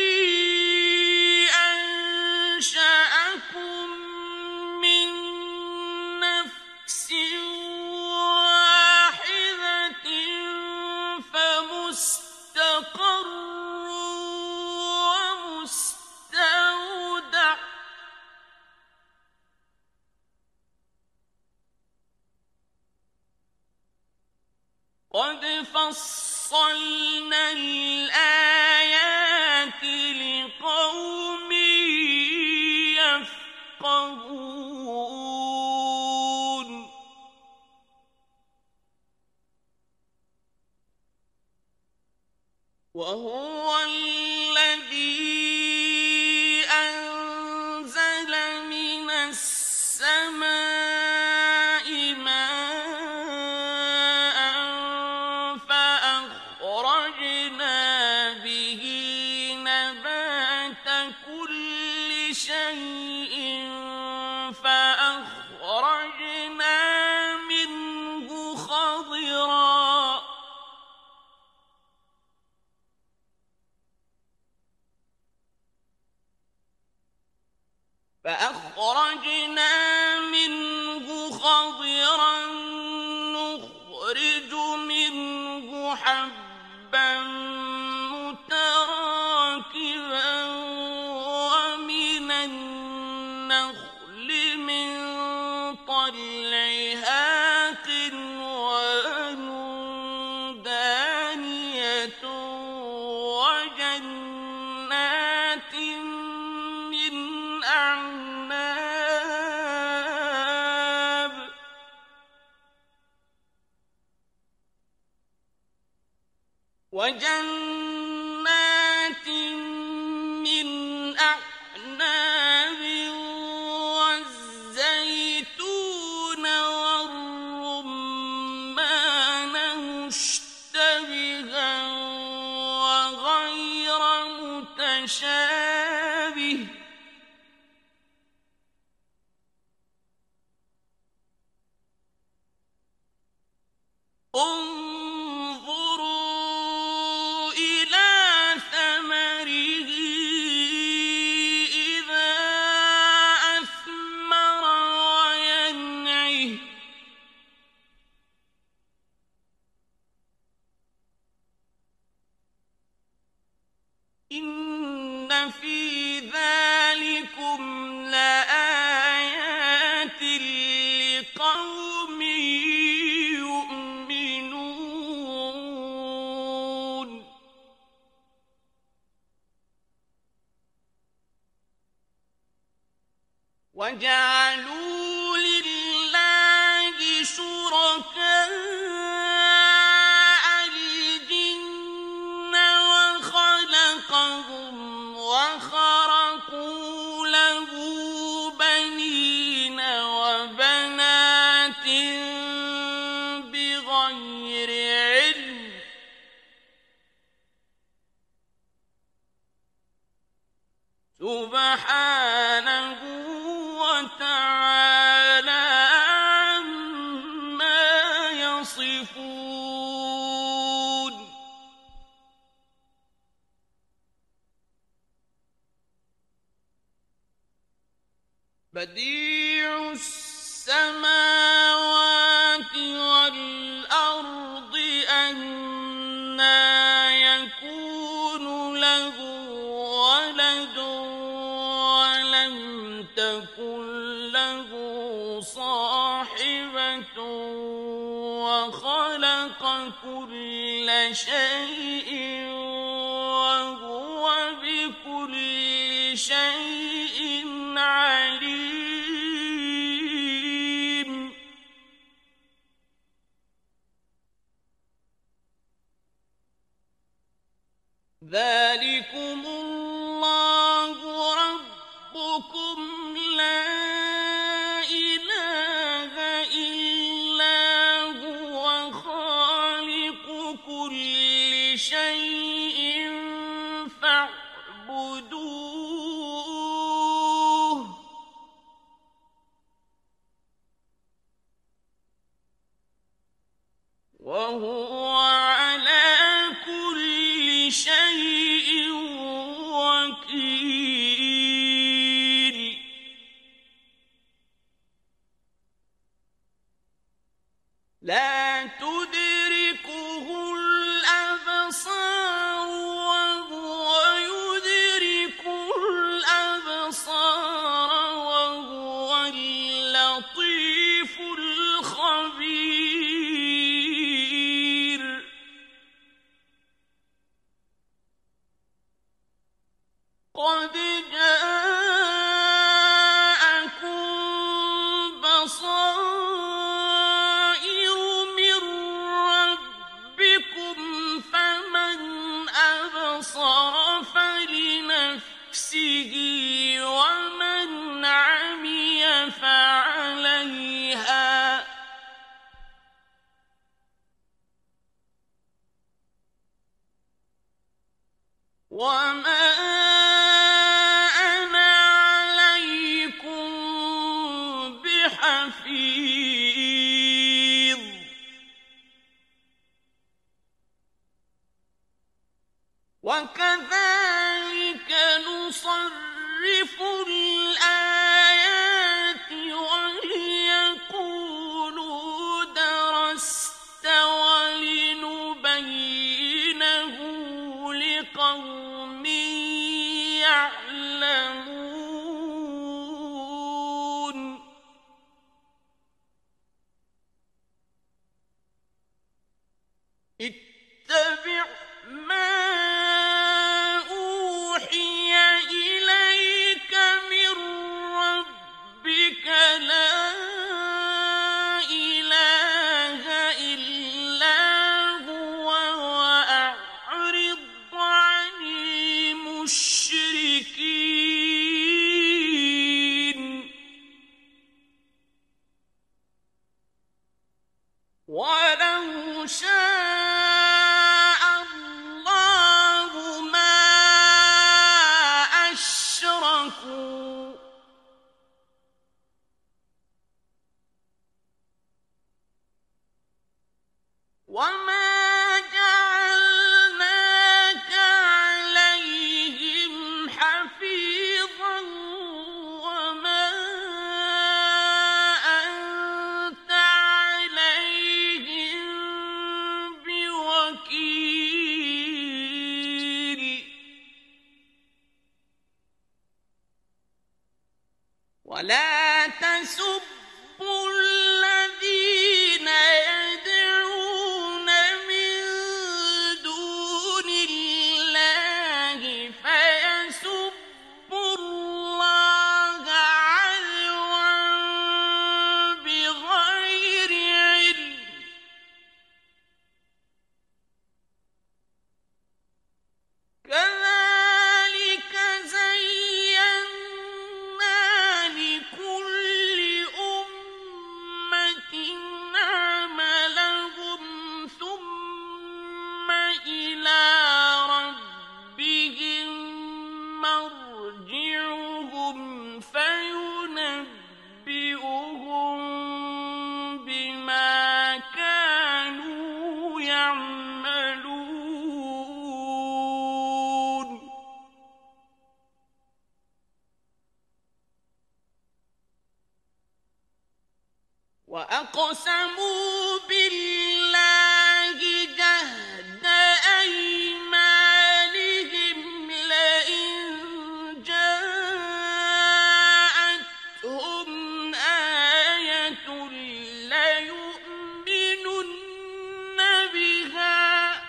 أنشأكم من نفس واحدة فمستقر ومستودع قد فصلنا الآيات لقوم يفقهون وهو الذي أنزل من السماء ماء فأخرجنا به نبات كل شيء فأخرجنا منه خضرا نخرج منه حبا متراكبا ومن النخل من طلعها قنوان دانية وجنات من أعناب والزيتون والرمان مشتبها وغير متشابه انظروا إلى ثمره إذا أثمر وينعي وجعلوا لله شركاء الجن وخلقهم وخرقوا له بنين وبنات بغير علم سبحانه وتعالى عما يصفون بديع السماوات والأرض أنى يكون له ولد ولم تكن له صاحبة وخلق كل شيء وهو بكل شيء عليم ذلكم الله ربكم لا إله إلا هو خالق كل شيء فاعبدوه وهو على كل شيء وكيل لا تدركه الأبصار وهو يدرك الأبصار وهو اللطيف الخبير قد جاءكم بصائر من ربكم فمن أبصر فلنفسه ومن عمي فعليها وما أنا عليكم بحفيظ وكذلك نصرف الآيات وليقولوا درست ولنبينه لقوم يعلمون اتبع ما أوحي إليك من ربك لا إله إلا هو وأعرض عن المشركين ولو شاء الله ما أشركوا وما جعلناك عليهم حفيظا وما أنت عليهم بوكيل ولا تسبوا الذين يدعون من دون الله فيسبوا الله عدوا وأقسموا بالله جهد أيمانهم لئن جاءتهم آية ليؤمنن بها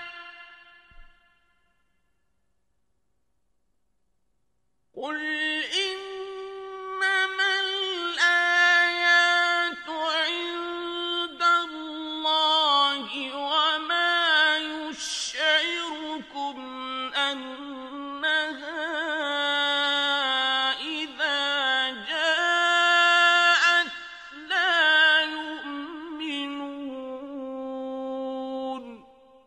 قل إنما الآيات عند الله وما يشعركم أنها إذا جاءت لا يؤمنون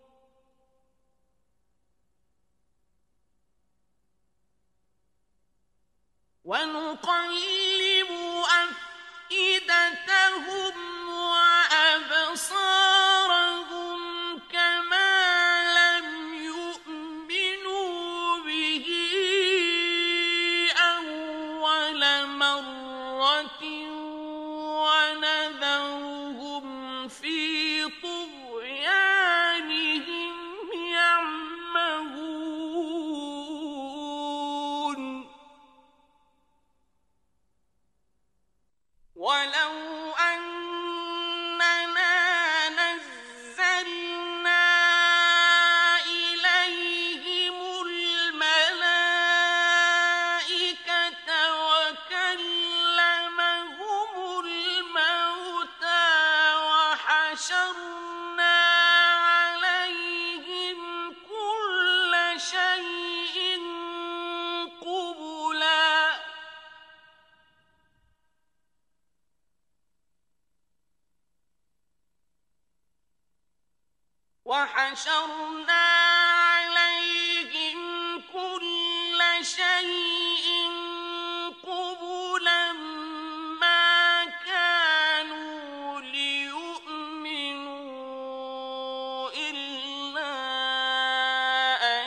ونقلب أفئدتهم وأبصارهم كما لم يؤمنوا به أول مرة ونذرهم في طغيانهم يعمهون ولو أننا نزلنا إليهم الملائكة وكلمهم الموتى وحشرنا عليهم كل شيء قبلا وحشرنا عليهم كل شيء قبلا ما كانوا ليؤمنوا إلا أن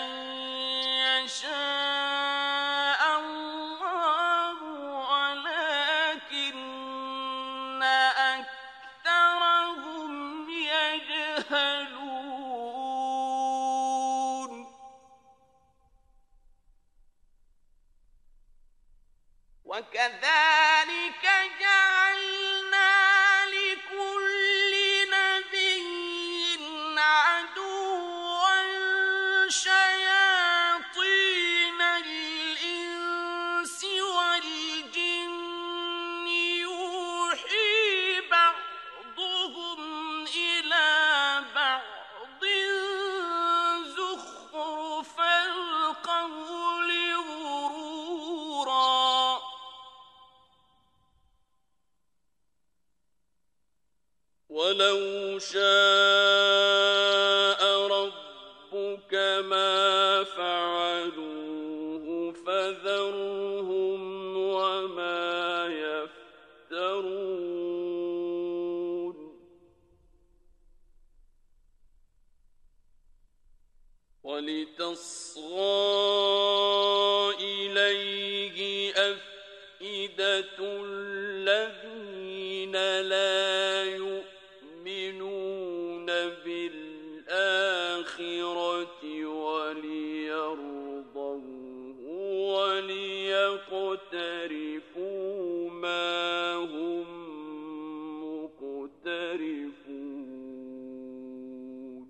يشاء الله ولكن أكثرهم يجهلون وكذلك جعلنا لكل نبي عدوا شياطين الإنس والجن يوحي بعضهم إلى بعض زخرف القول غرورا ولو شاء ربك ما فعلوه فذرهم وما يفترون ولتصغى إليه أفئدة الذين لا يؤمنون بالآخرة وليرضوه وليقترفوا ما هم مقترفون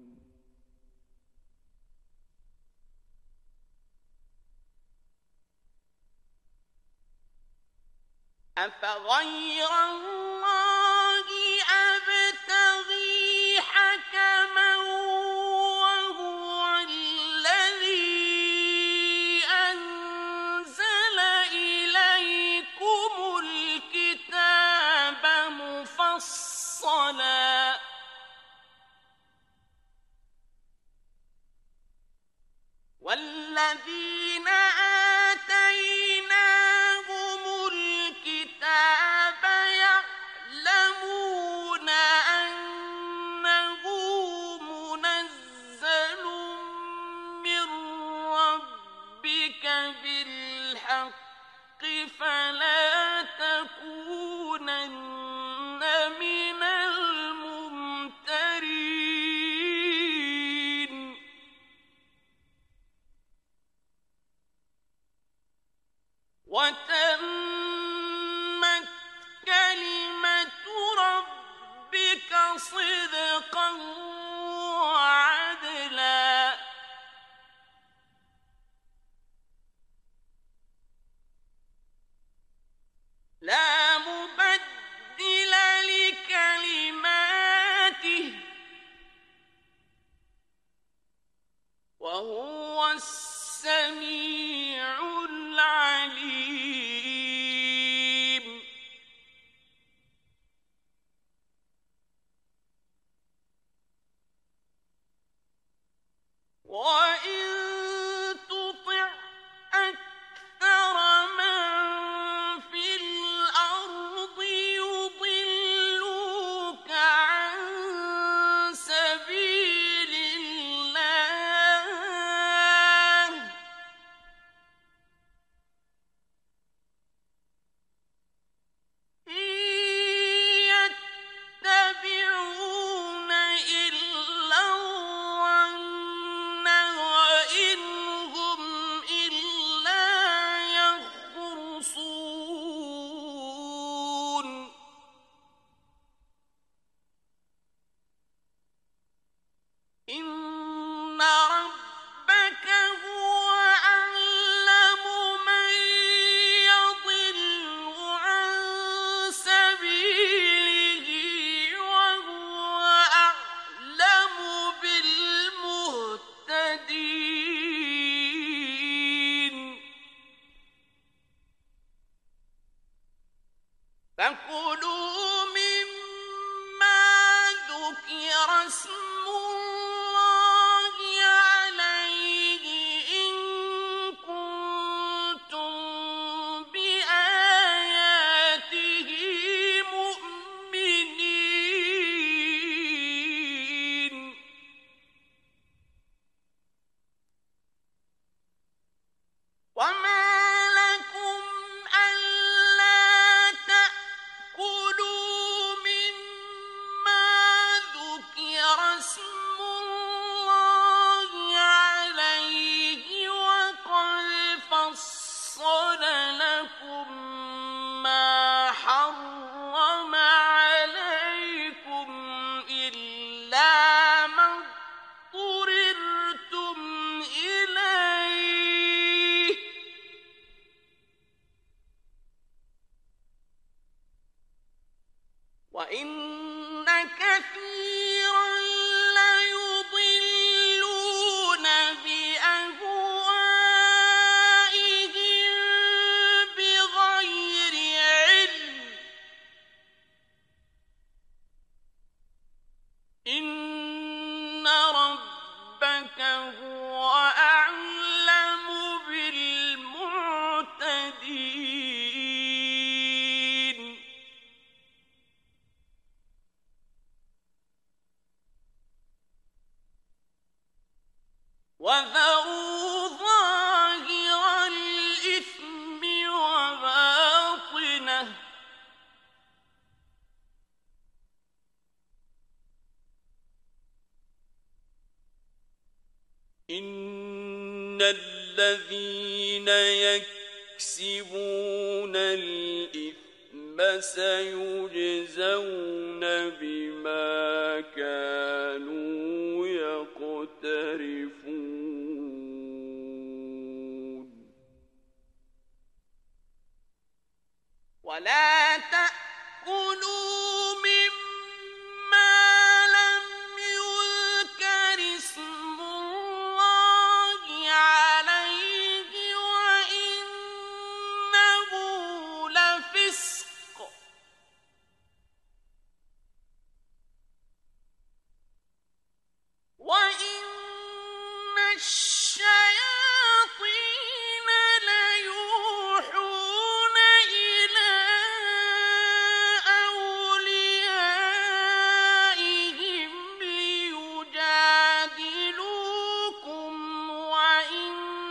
أفغير الله أبتغي حكما وهو الذي أنزل إليكم الكتاب مفصلا والذين آتيناهم الكتاب يعلمون أنه منزل من ربك بالحق فلا تكونن من صدقا وعدلا لا مبدل لكلماته وهو السميع العليم وإن تطع أكثر من في الأرض يضلوك عن سبيل الله إن يتبعون إلا الظن وإن هم إلا يخرصون إن ربك هو أعلم من يضل عن سبيله وهو أعلم بالمهتدين فكلوا مما ذكر اسم الله عليه إن كنتم بآياته مؤمنين وما لكم ألا تأكلوا مما ذكر اسم الله عليه وقد فصل لكم ما حرم عليكم إلا ما اضطررتم إليه وإن كثيرا ليضلون بأهوائهم بغير علم إن ربك هو أعلم بالمعتدين وذروا ظاهر الإثم وباطنه إن الذين يكسبون الإثم سيجزون بما كانوا يقترفون ولا تأكلوا مما لم يذكر اسم الله عليه وإنه لفسق وإن الشياطين ليوحون إلى أوليائهم ليجادلوكم وإن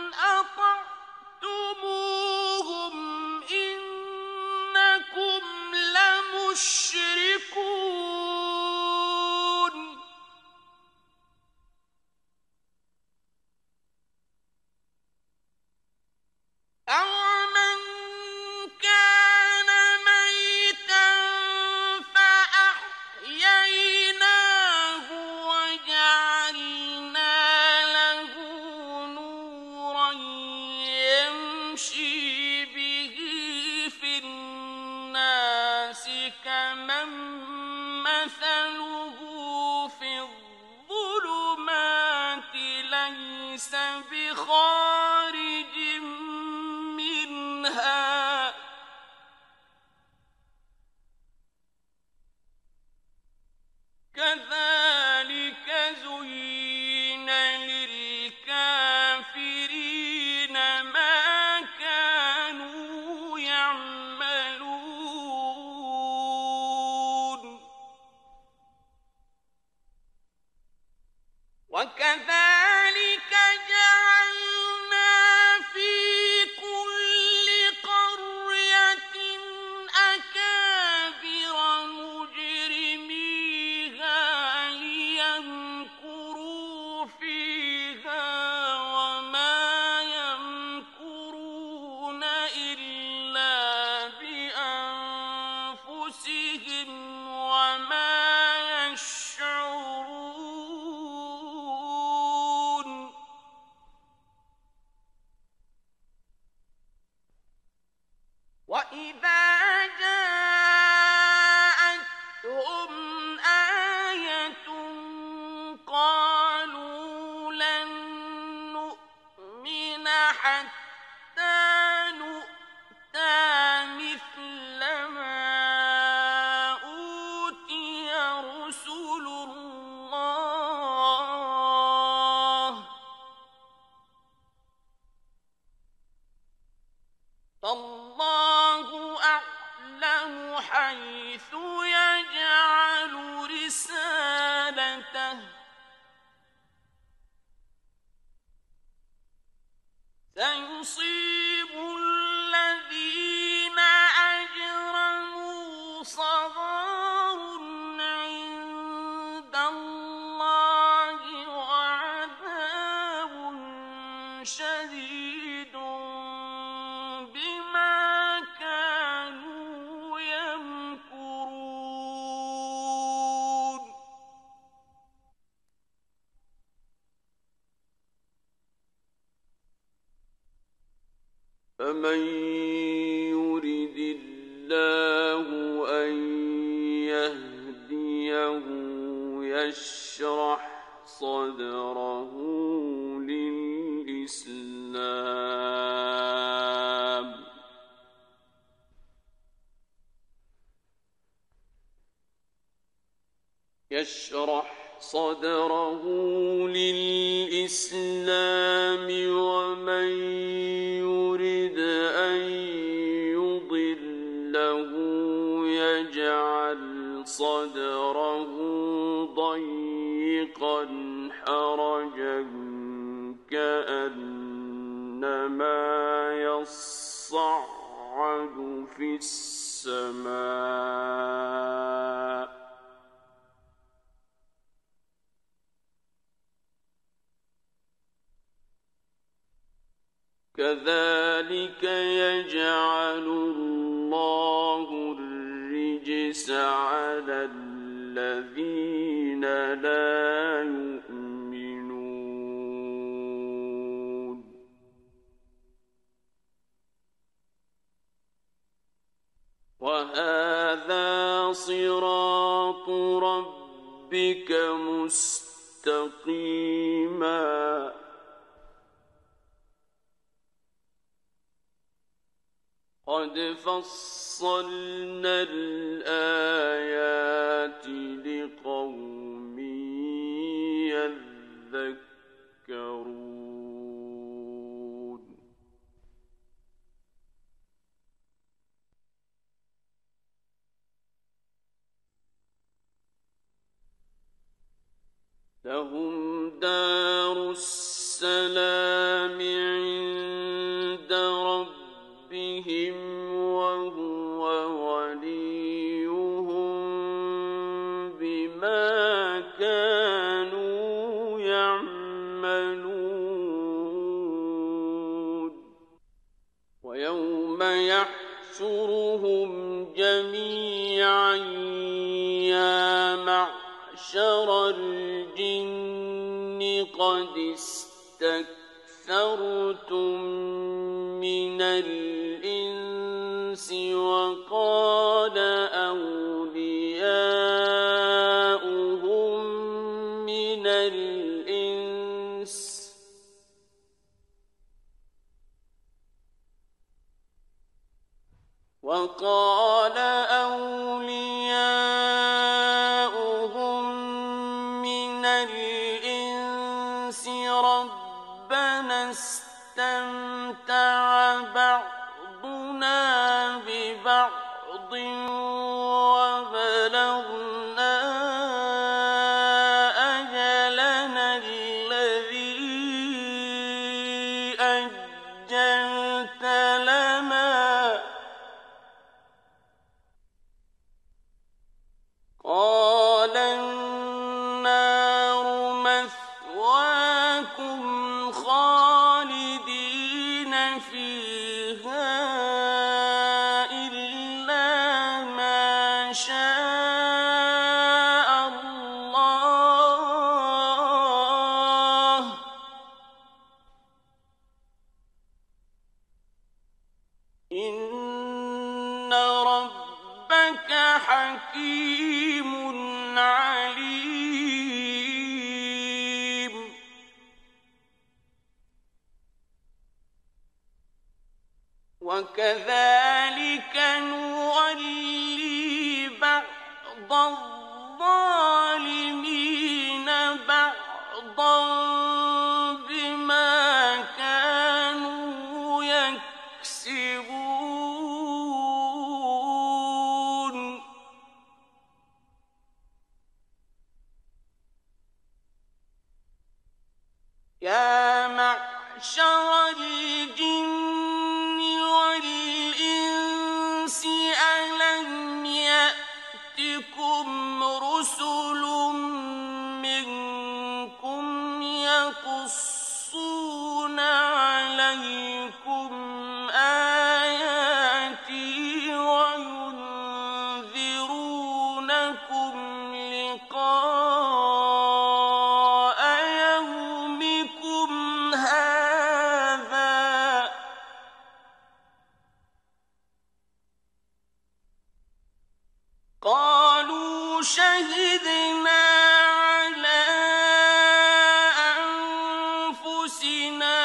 أطعتموهم إنكم لمشركون أَوَمَنْ كَانَ مَيْتًا فَأَحْيَيْنَاهُ كمن مثله في الظلمات ليس بخارج منها كذلك زين للكافرين ما كانوا يعملون وكذلك جعلنا في كل قرية أكابر مجرميها ليمكروا فيها وما يمكرون إلا بأنفسهم وما يشعرون وإذا جاءتهم آية قالوا لن نؤمن حتى نؤتى مثل ما أوتي رسل الله فالله أعلم حيث يجعل رسالته سيصيب الذين أجرموا صغار عند الله وعذاب شديد بما كانوا يمكرون فمن يرد الله أن يهديه يشرح صدره للإسلام ومن يرد أن يضله يجعل صدره ضيقا حرجا كأنما يصعد في السماء كذلك يجعل الله الرجس على الذين لا يؤمنون وهذا صراط ربك مستقيما قد فصلنا الآيات لقوم يذكرون لهم دار السلام عند ربهم وهو وليهم بما كانوا يعملون ويوم يحشرهم جميعا يا معشر الجن قد استكثرتم من الإنس وقال أولياؤهم حكيم عليم. وكذلك نولي بعض الظالمين بعضا بما كانوا يكسبون. يا معشر الجن والإنس ألم يأتكم رسل منكم يقصون عليكم آياتي وينذرونكم لقاء يومكم هذا. قالوا شهدنا على أنفسنا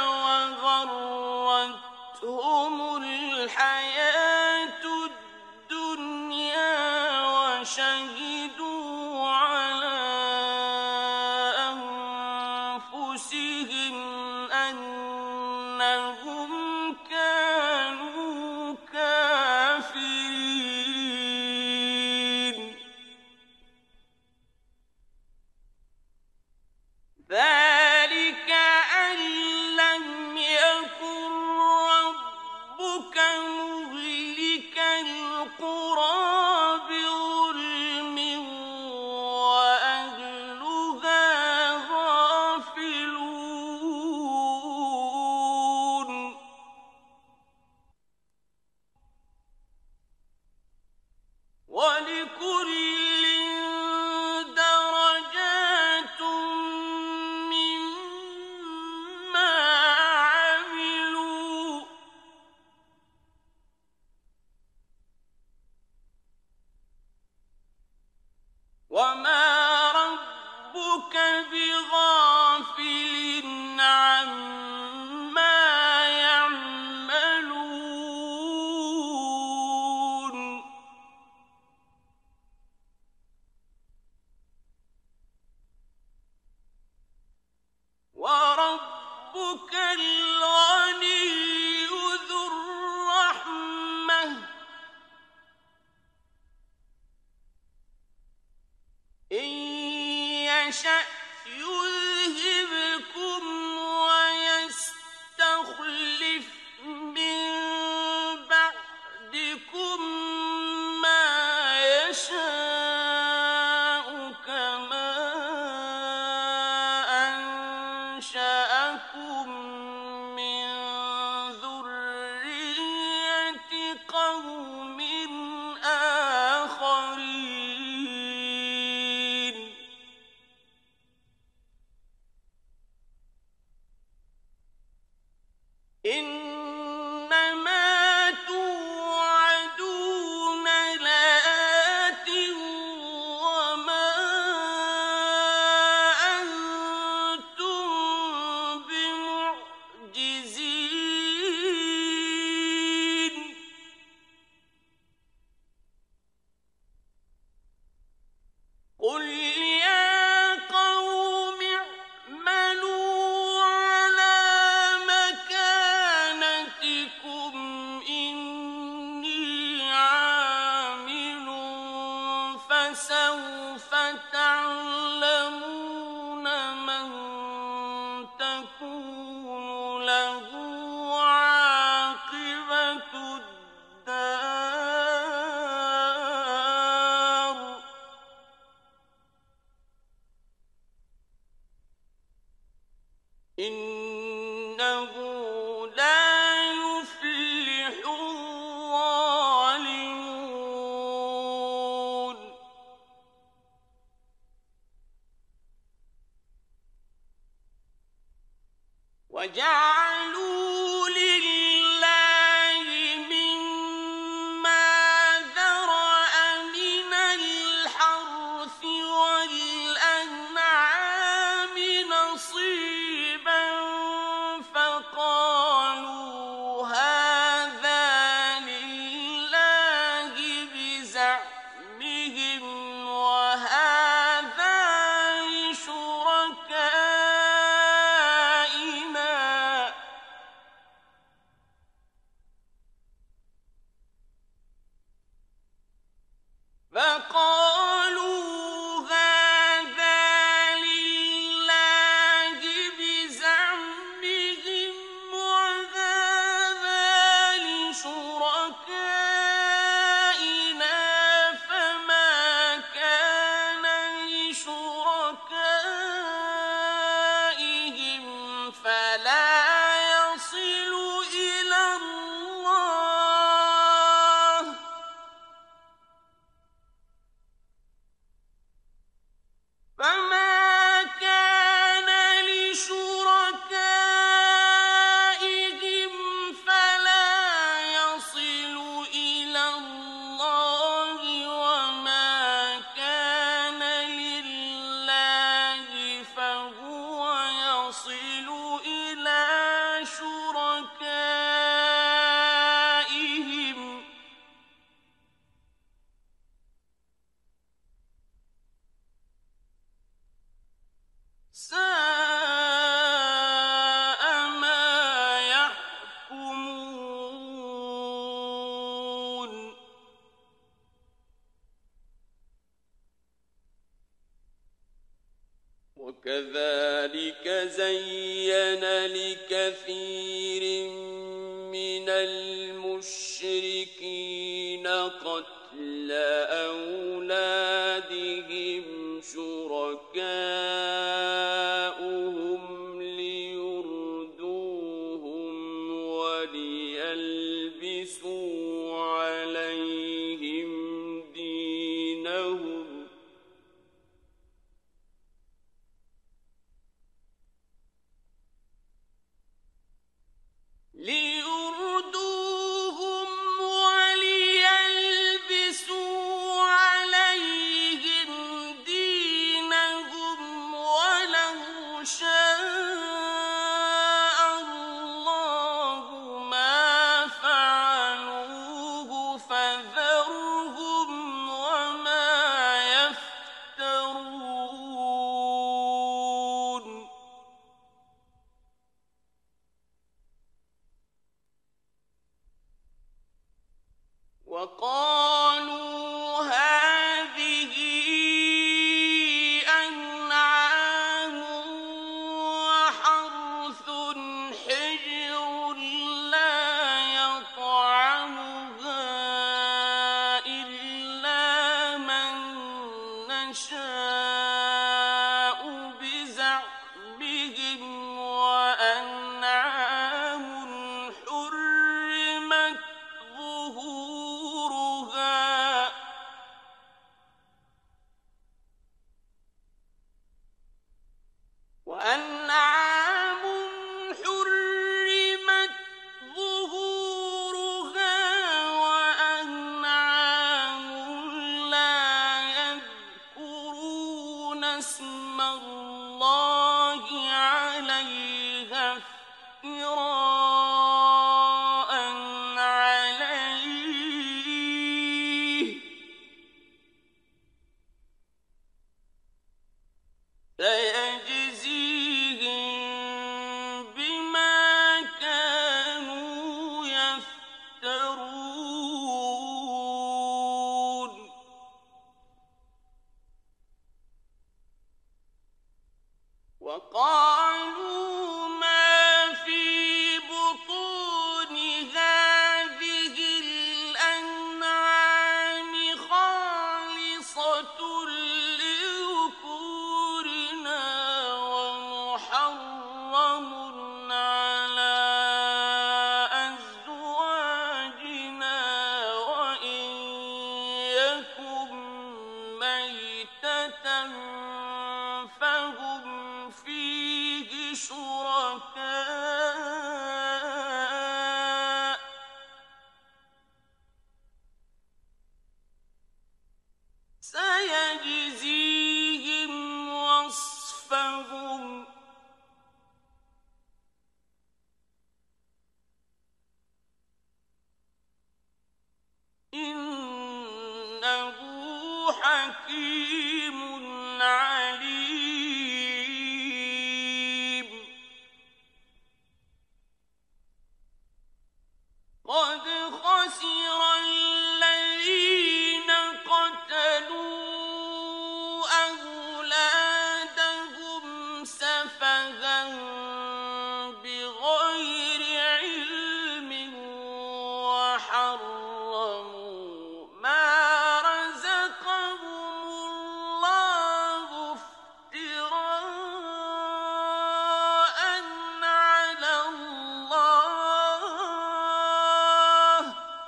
وغرتهم الحياة الدنيا وشهدوا على أنفسهم أنهم كانوا كافرين. ذلك أن لم يكن ربك مهلك القرى بظلم وأهلها غافلون. ولكل درجات مما عملوا وما ربك بغافل عما يعملون. وربك الغني ذو الرحمة إن يشأ يذهبكم ويستخلف من بعدكم ما يشاء كما أنشأكم من ذرية قوم آخرين. إنما توعدون لآت وما أنتم بمعجزين. قل يا قوم اعملوا على مكانتكم إني عامل فسوف تعلمون من تكون له عاقبة الدار إنه لا يفلح الظالمون. وجعلوا لله مما ذرأ من وكذلك زين لكثير من المشركين قتل أولادهم شركاؤهم ليردوهم وليلبسوا عليهم دينهم ولو شاء الله ما فعلوه فذرهم وما يفترون وقالوا هذه أنعام وحرث حجر لا يطعمها إلا من نشاء بزعمهم وأنعام حرمت ظهورها وأنعام حرمت ظهورها وأنعام لا يذكرون اسم الله عليها افتراء عليه سيجزيهم بما كانوا يفترون وقالوا ما في بطون هذه الأنعام خالصة لذكورنا ومحرم على أزواجنا وإن يكن ميتة فهم فيه شركاء سيجزيهم وصفهم إنه حكيم عليم قد خسر الذين قتلوا أولادهم سفها بغير علم وحرموا ما رزقهم الله افتراء على الله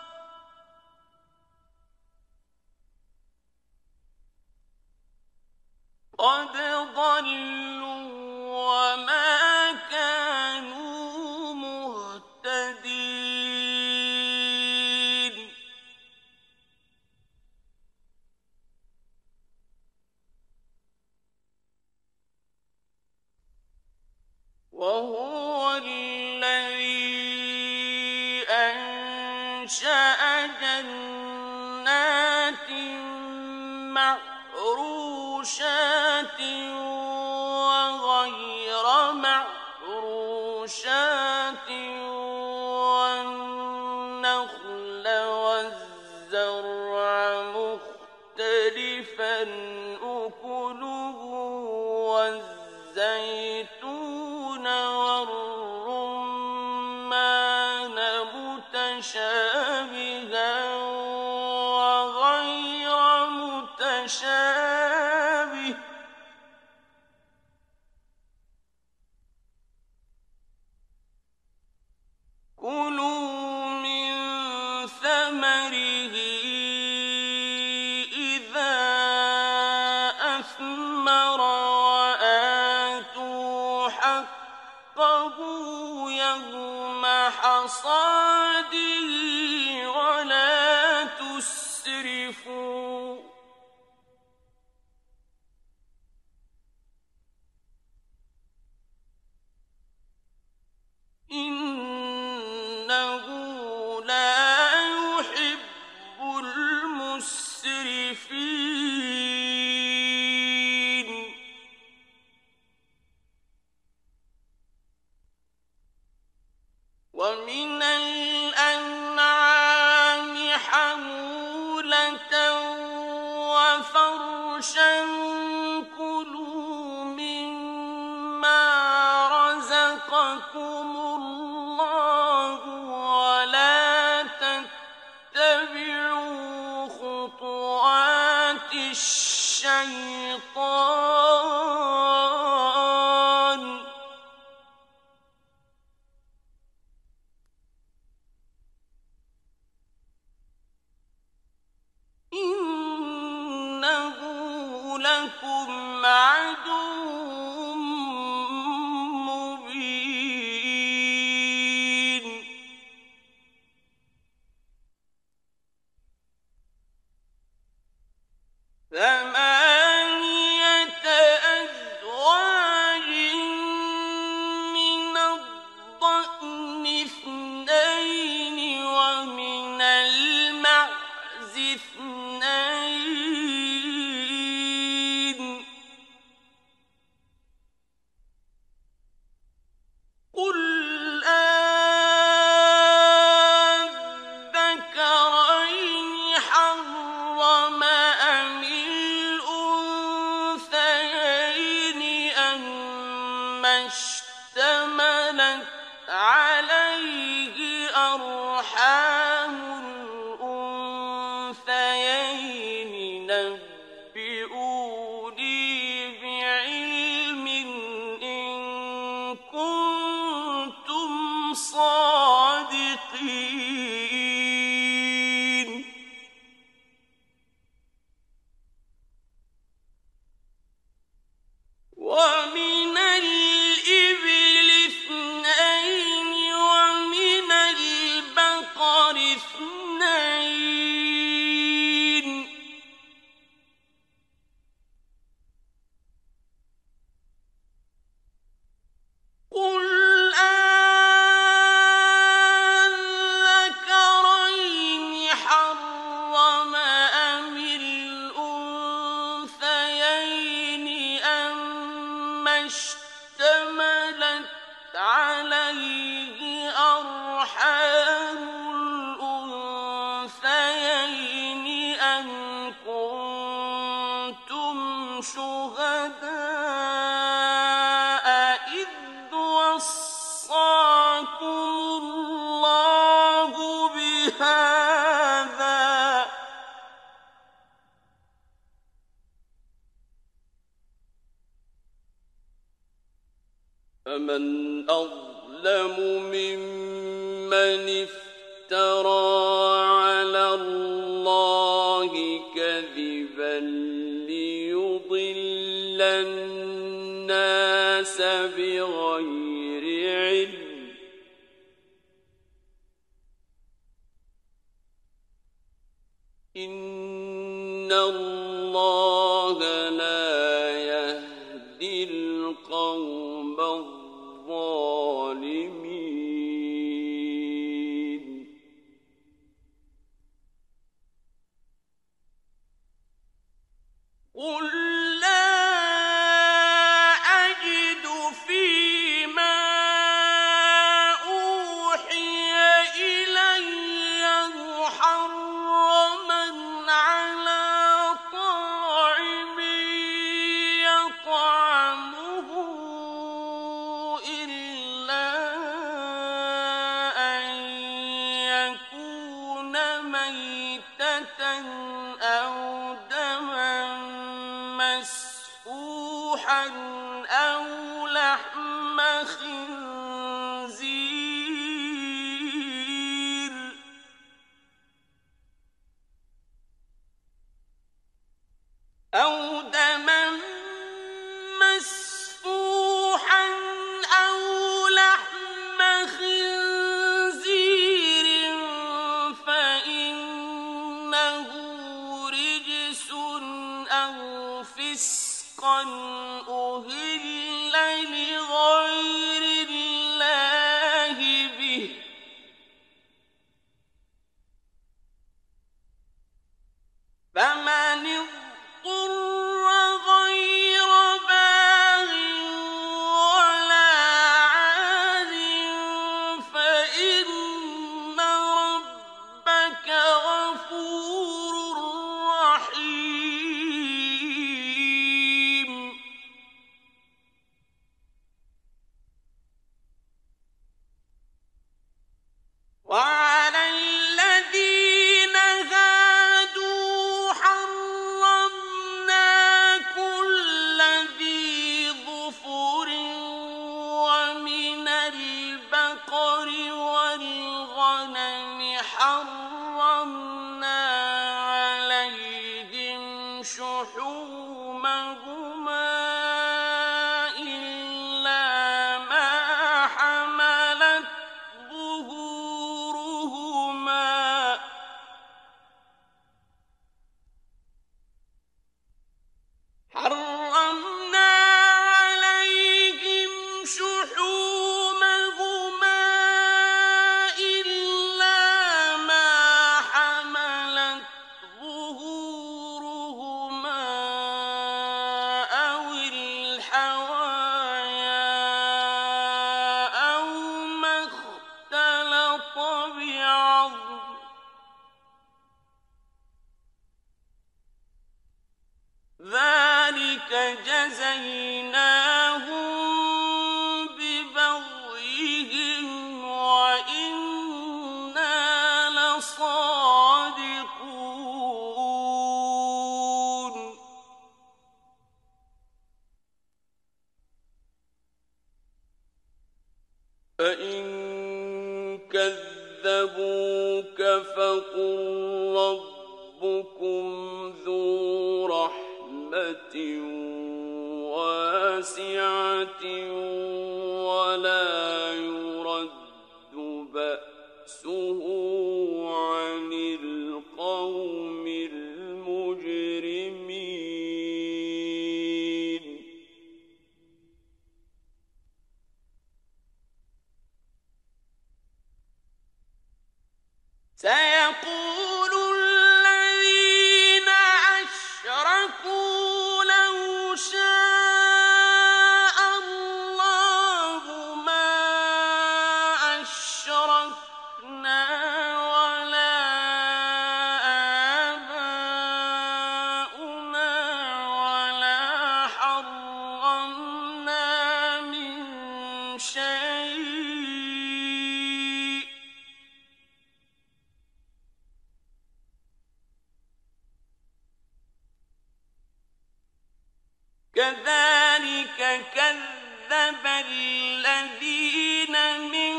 قد ضلوا وما كانوا مهتدين وهو الذي أنشأ جنات معروشات وغير معروشات والنخل والزرع مختلفا أكله والزرع متشابه كلوا من ثمره إذا أثمر وآتوا حقه يوم حصاده ولا تسرفوا إنه لا يحب المسرفين ومن الأنعام حمولة وفرشا كلوا مما رزقكم الله ولا تتبعوا خطوات الشيطان إنه لكم عدو مبين ثمانية أزواج من الضأن اثنين ومن المعز اثنين قل أذكرين حرم أم الأنثيين أما اشتملت عليه أرحام الأنثيين نبئوني بعلم إن كنتم صادقين ومن الإبل اثنين ومن البقر اثنين قل أذكرين حرم أم الأنثيين أما اشتملت عليه أرحام الأنثيين أم كنتم شهداء إذ وصاكم الله بهذا فمن أظلم ممن افترى على الله كذبا ليضل الناس بغير علم إن الله لا يهدي القوم الظالمين قل لا أجد فيما أوحي إلي محرما على طاعم يطعمه إلا أن يكون ميتة أو دما مسفوحا أو لحم خنزير أو دما مسفوحا أو لحم خنزير فإنه رجس أو فسقا أهل لغير الله به فمن اضطر غير باغ ولا عاد فإن ربك غفور رحيم وعلى الذين هادوا حرمنا كل ذي ظفر ومن البقر والغنم حرمنا عليهم شحومهما إلا ما حملت ظهورهما إلا ما حملت ظهورهما أو الحوايا أو ما اختلط بعظم ذلك جزيناهم ببغيهم وإنا لصادقون فإن كذبوك فقل ربكم ذو رحمة واسعة ولا يرد بأسه عن القوم المجرمين سيقول الذين أشركوا لو شاء الله ما أشركنا ولا آباؤنا ولا حرمنا من شيء كذلك كذب الذين من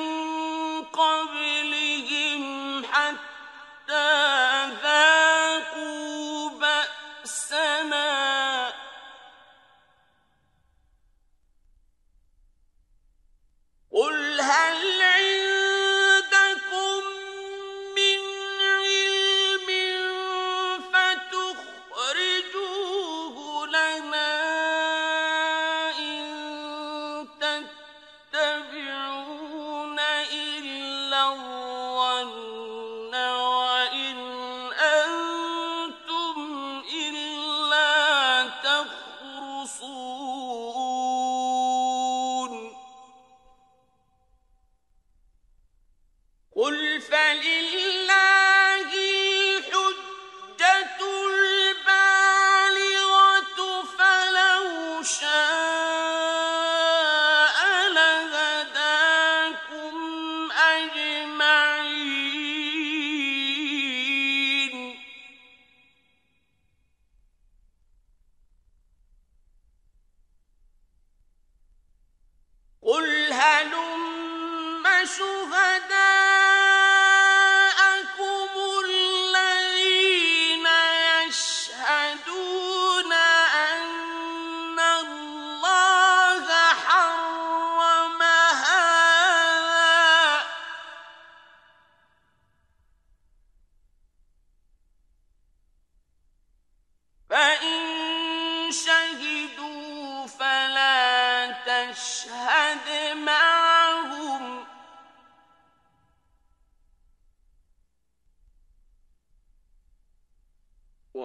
قبلهم حتى ذاقوا بأسنا قل هل عندكم من علم فتخرجوه لنا إن تتبعون إلا الظن وإن أنتم إلا تخرصون قل فلله الحجة البالغة فلو شاء لهداكم أجمعين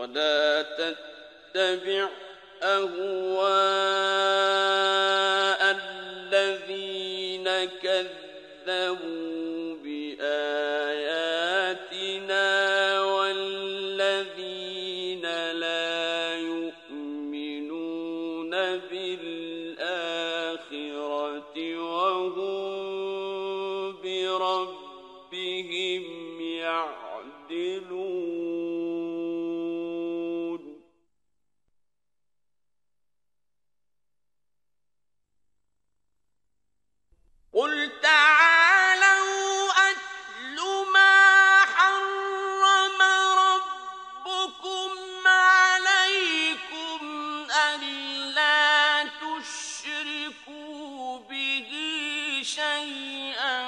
ولا تتبع أهواء الذين كذبوا بآياتنا والذين لا يؤمنون بالآخرة وهم بربهم يعدلون. قل تعالوا أتل ما حرم ربكم عليكم ألا تشركوا به شيئا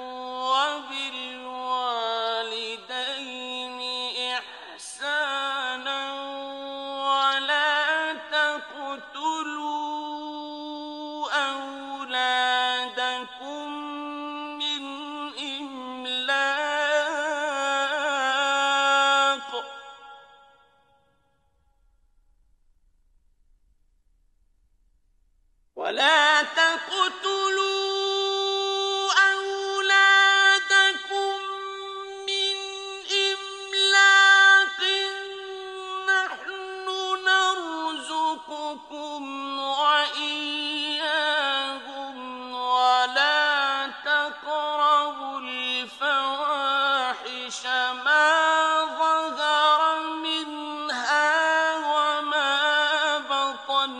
وبالوالدين إحسانا ولا تقتلوا أولادكم من إملاق نحن نرزقكم وإياهم ولا تقربوا الفواحش ما ظهر منها وما بطن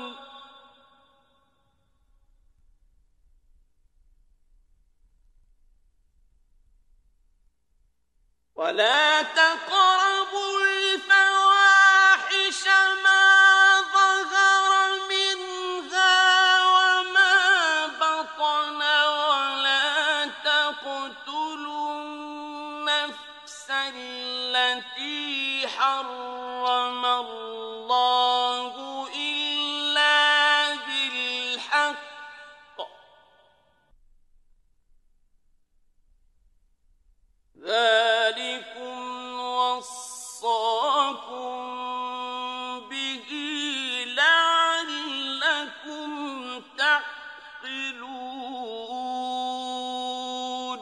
ولا تقربوا الفواحش ما ظهر منها وما بطن ولا تقتلوا النفس التي حرم الله إلا بالحق ذلكم وصاكم به لعلكم تعقلون.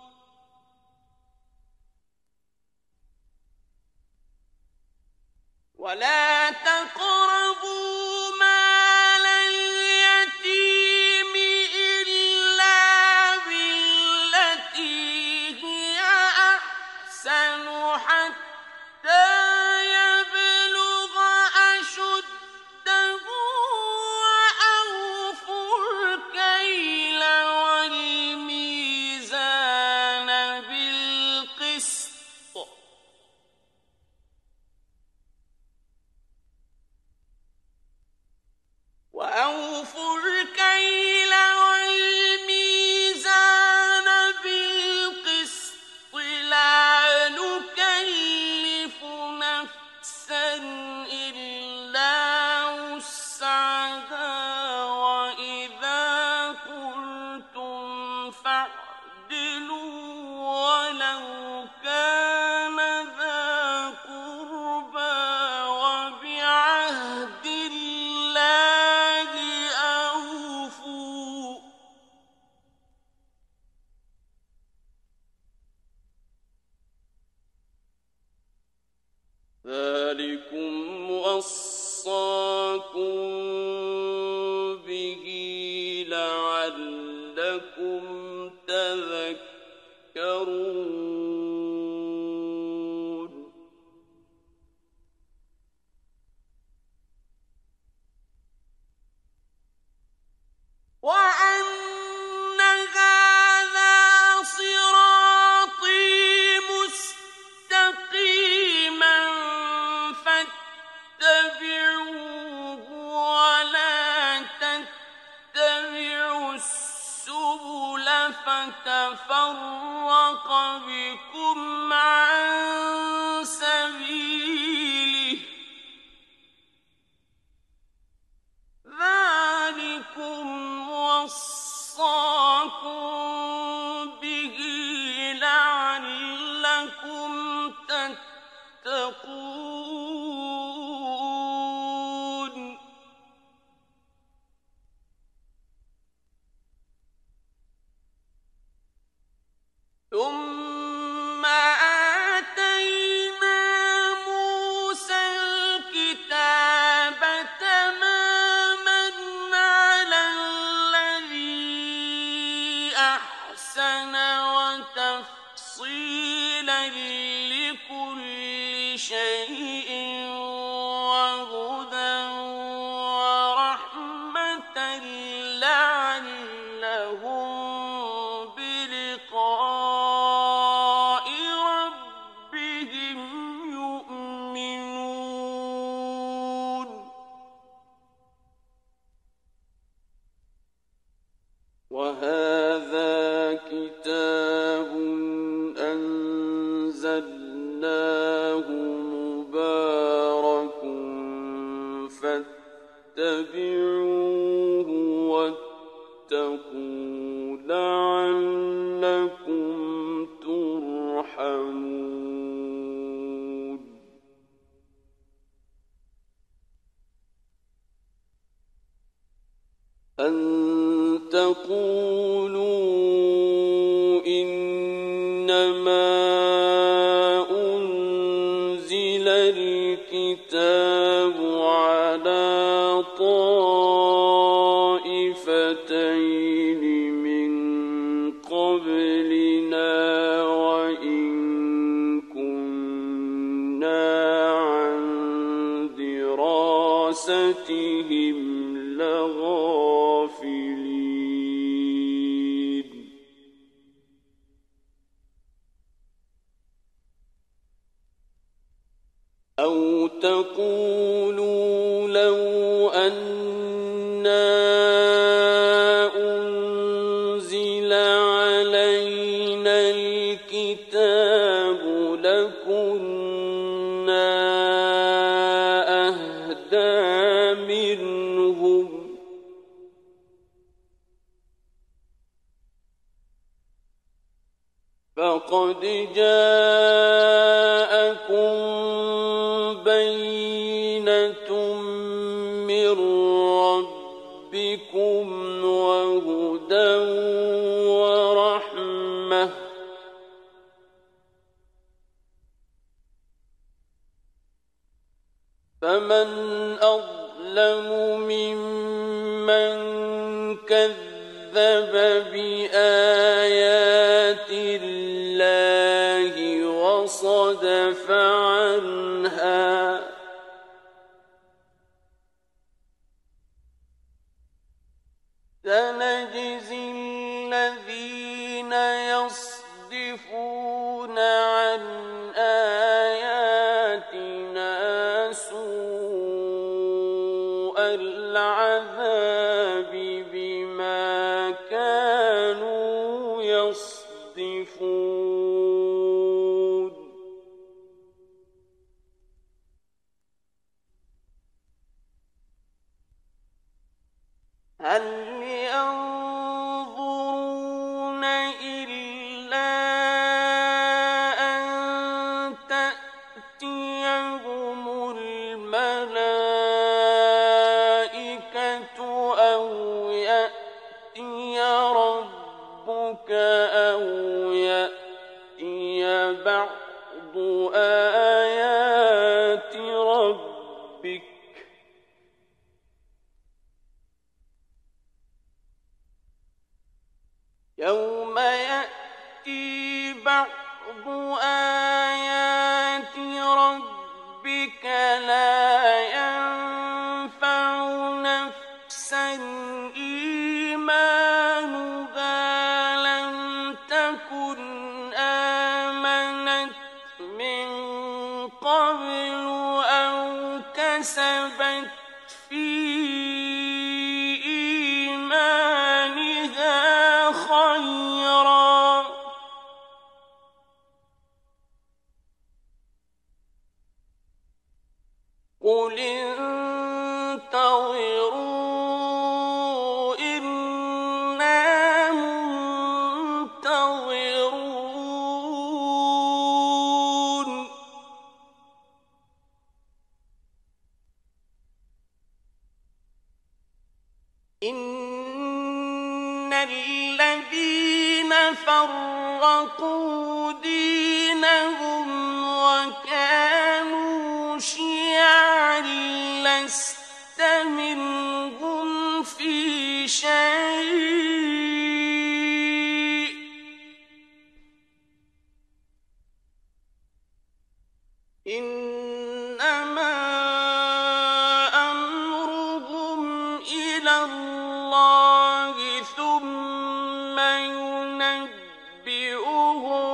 ولا تقربوا مال اليتيم إلا بالتي هي أحسن حتى يبلغ أشده وأوفوا الكيل والميزان بالقسط لا نكلف نفسا إلا وسعها وإذا قلتم فاعدلوا ولو كان ذا قربى وبعهد الله أوفوا ذلكم وصاكم به لعلكم تذكرون. وأن هذا صراطي مستقيما فاتبعوه ولا تتبعوا السبل فتفرق بكم عن سبيله ذلكم وصاكم به لعلكم تتقون. وهذا كتاب أنزلناه مبارك فاتبعوه واتقوا لعلكم ترحمون أن تقولوا إنما أنزل الكتاب على طائفتين من قبلنا وإن كنا عن دراستهم لغافلين أو تقولوا لو أنا أنزل علينا الكتاب لكنا أهدى منهم فقد جاءكم بينة من ربكم وهدى ورحمة فمن أظلم ممن كذب بآيات الله وصدف عنها سنجزي الذين يصدفون عن آياتنا سوء العذاب بما كانوا يصدفون هل ينظرون إلا أن تأتيهم الملائكة أو يأتي ربك أو يأتي بعض آيات ربك يوم يأتي بعض آيات ربك لا ينفع نفسا إيمانها لم تكن آمنت من قبل أو كسبت في إيمانها خيرا قل انتظروا إنا منتظرون إن الذين فرقوا دينهم وكانوا شيعا لست منهم في شيء إنما أمرهم إلى الله ثم ينبئهم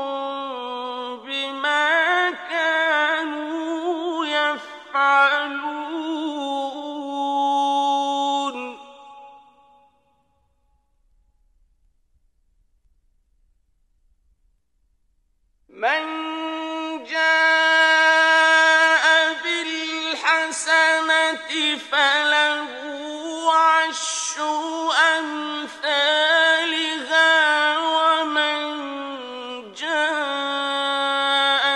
بما كانوا يفعلون. ' فله عشر أمثالها ومن جاء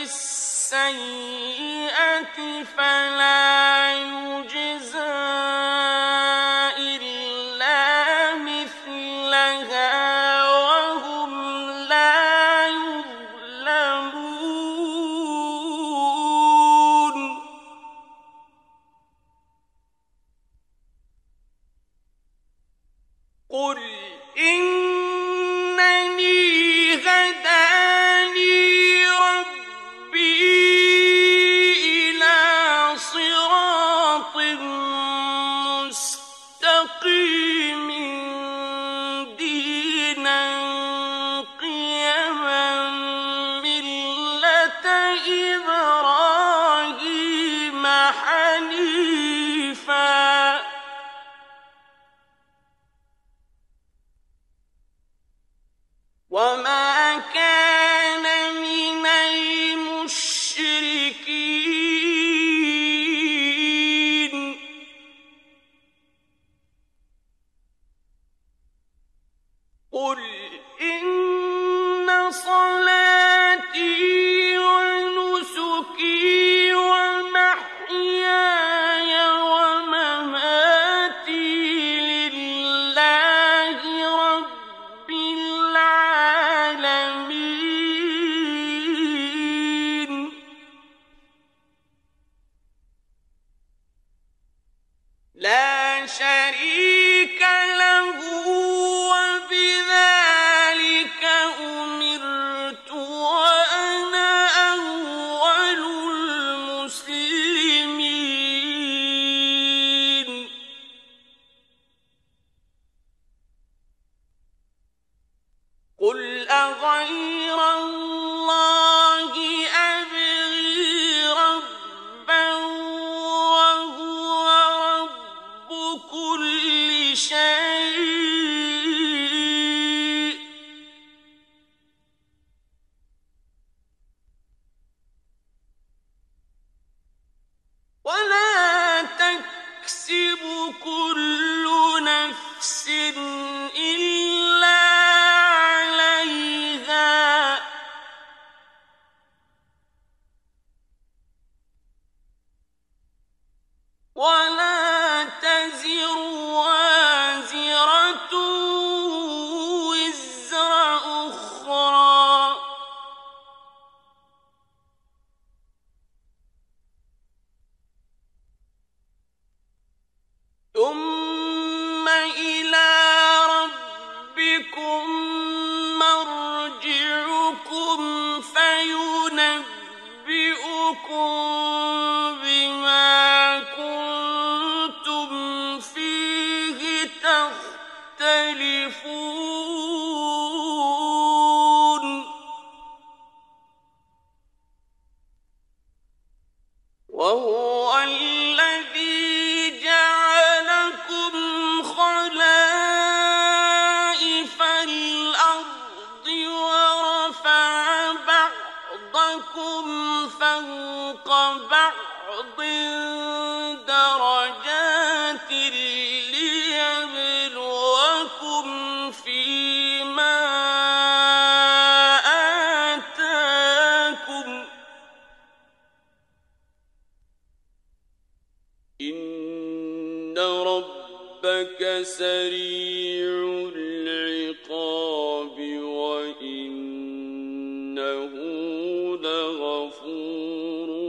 بالسيئة فلا يجزى إلا مثلها وهم لا يظلمون قل إنني هداني ربي إلى صراط مستقيم دينا قيما ملة إبراهيم حنيفا وما كان من المشركين قل إن صلاتي ونسكي ومحياي ومماتي لله رب العالمين لا شريك له وبذلك أمرت وأنا أول المسلمين قل أغير الله أبغي ربا وهو رب كل شيء ولا تكسب كل نفس إلا عليها ولا تزر وازرة وزر أخرى ثم إلى ربكم مرجعكم فينبئكم بما كنتم فيه تختلفون وهو الذي جعلكم خلائف الأرض ورفع بعضكم فوق بعض درجات ليبلوكم فيما آتاكم إن ربك سريع العقاب وإنه لغفور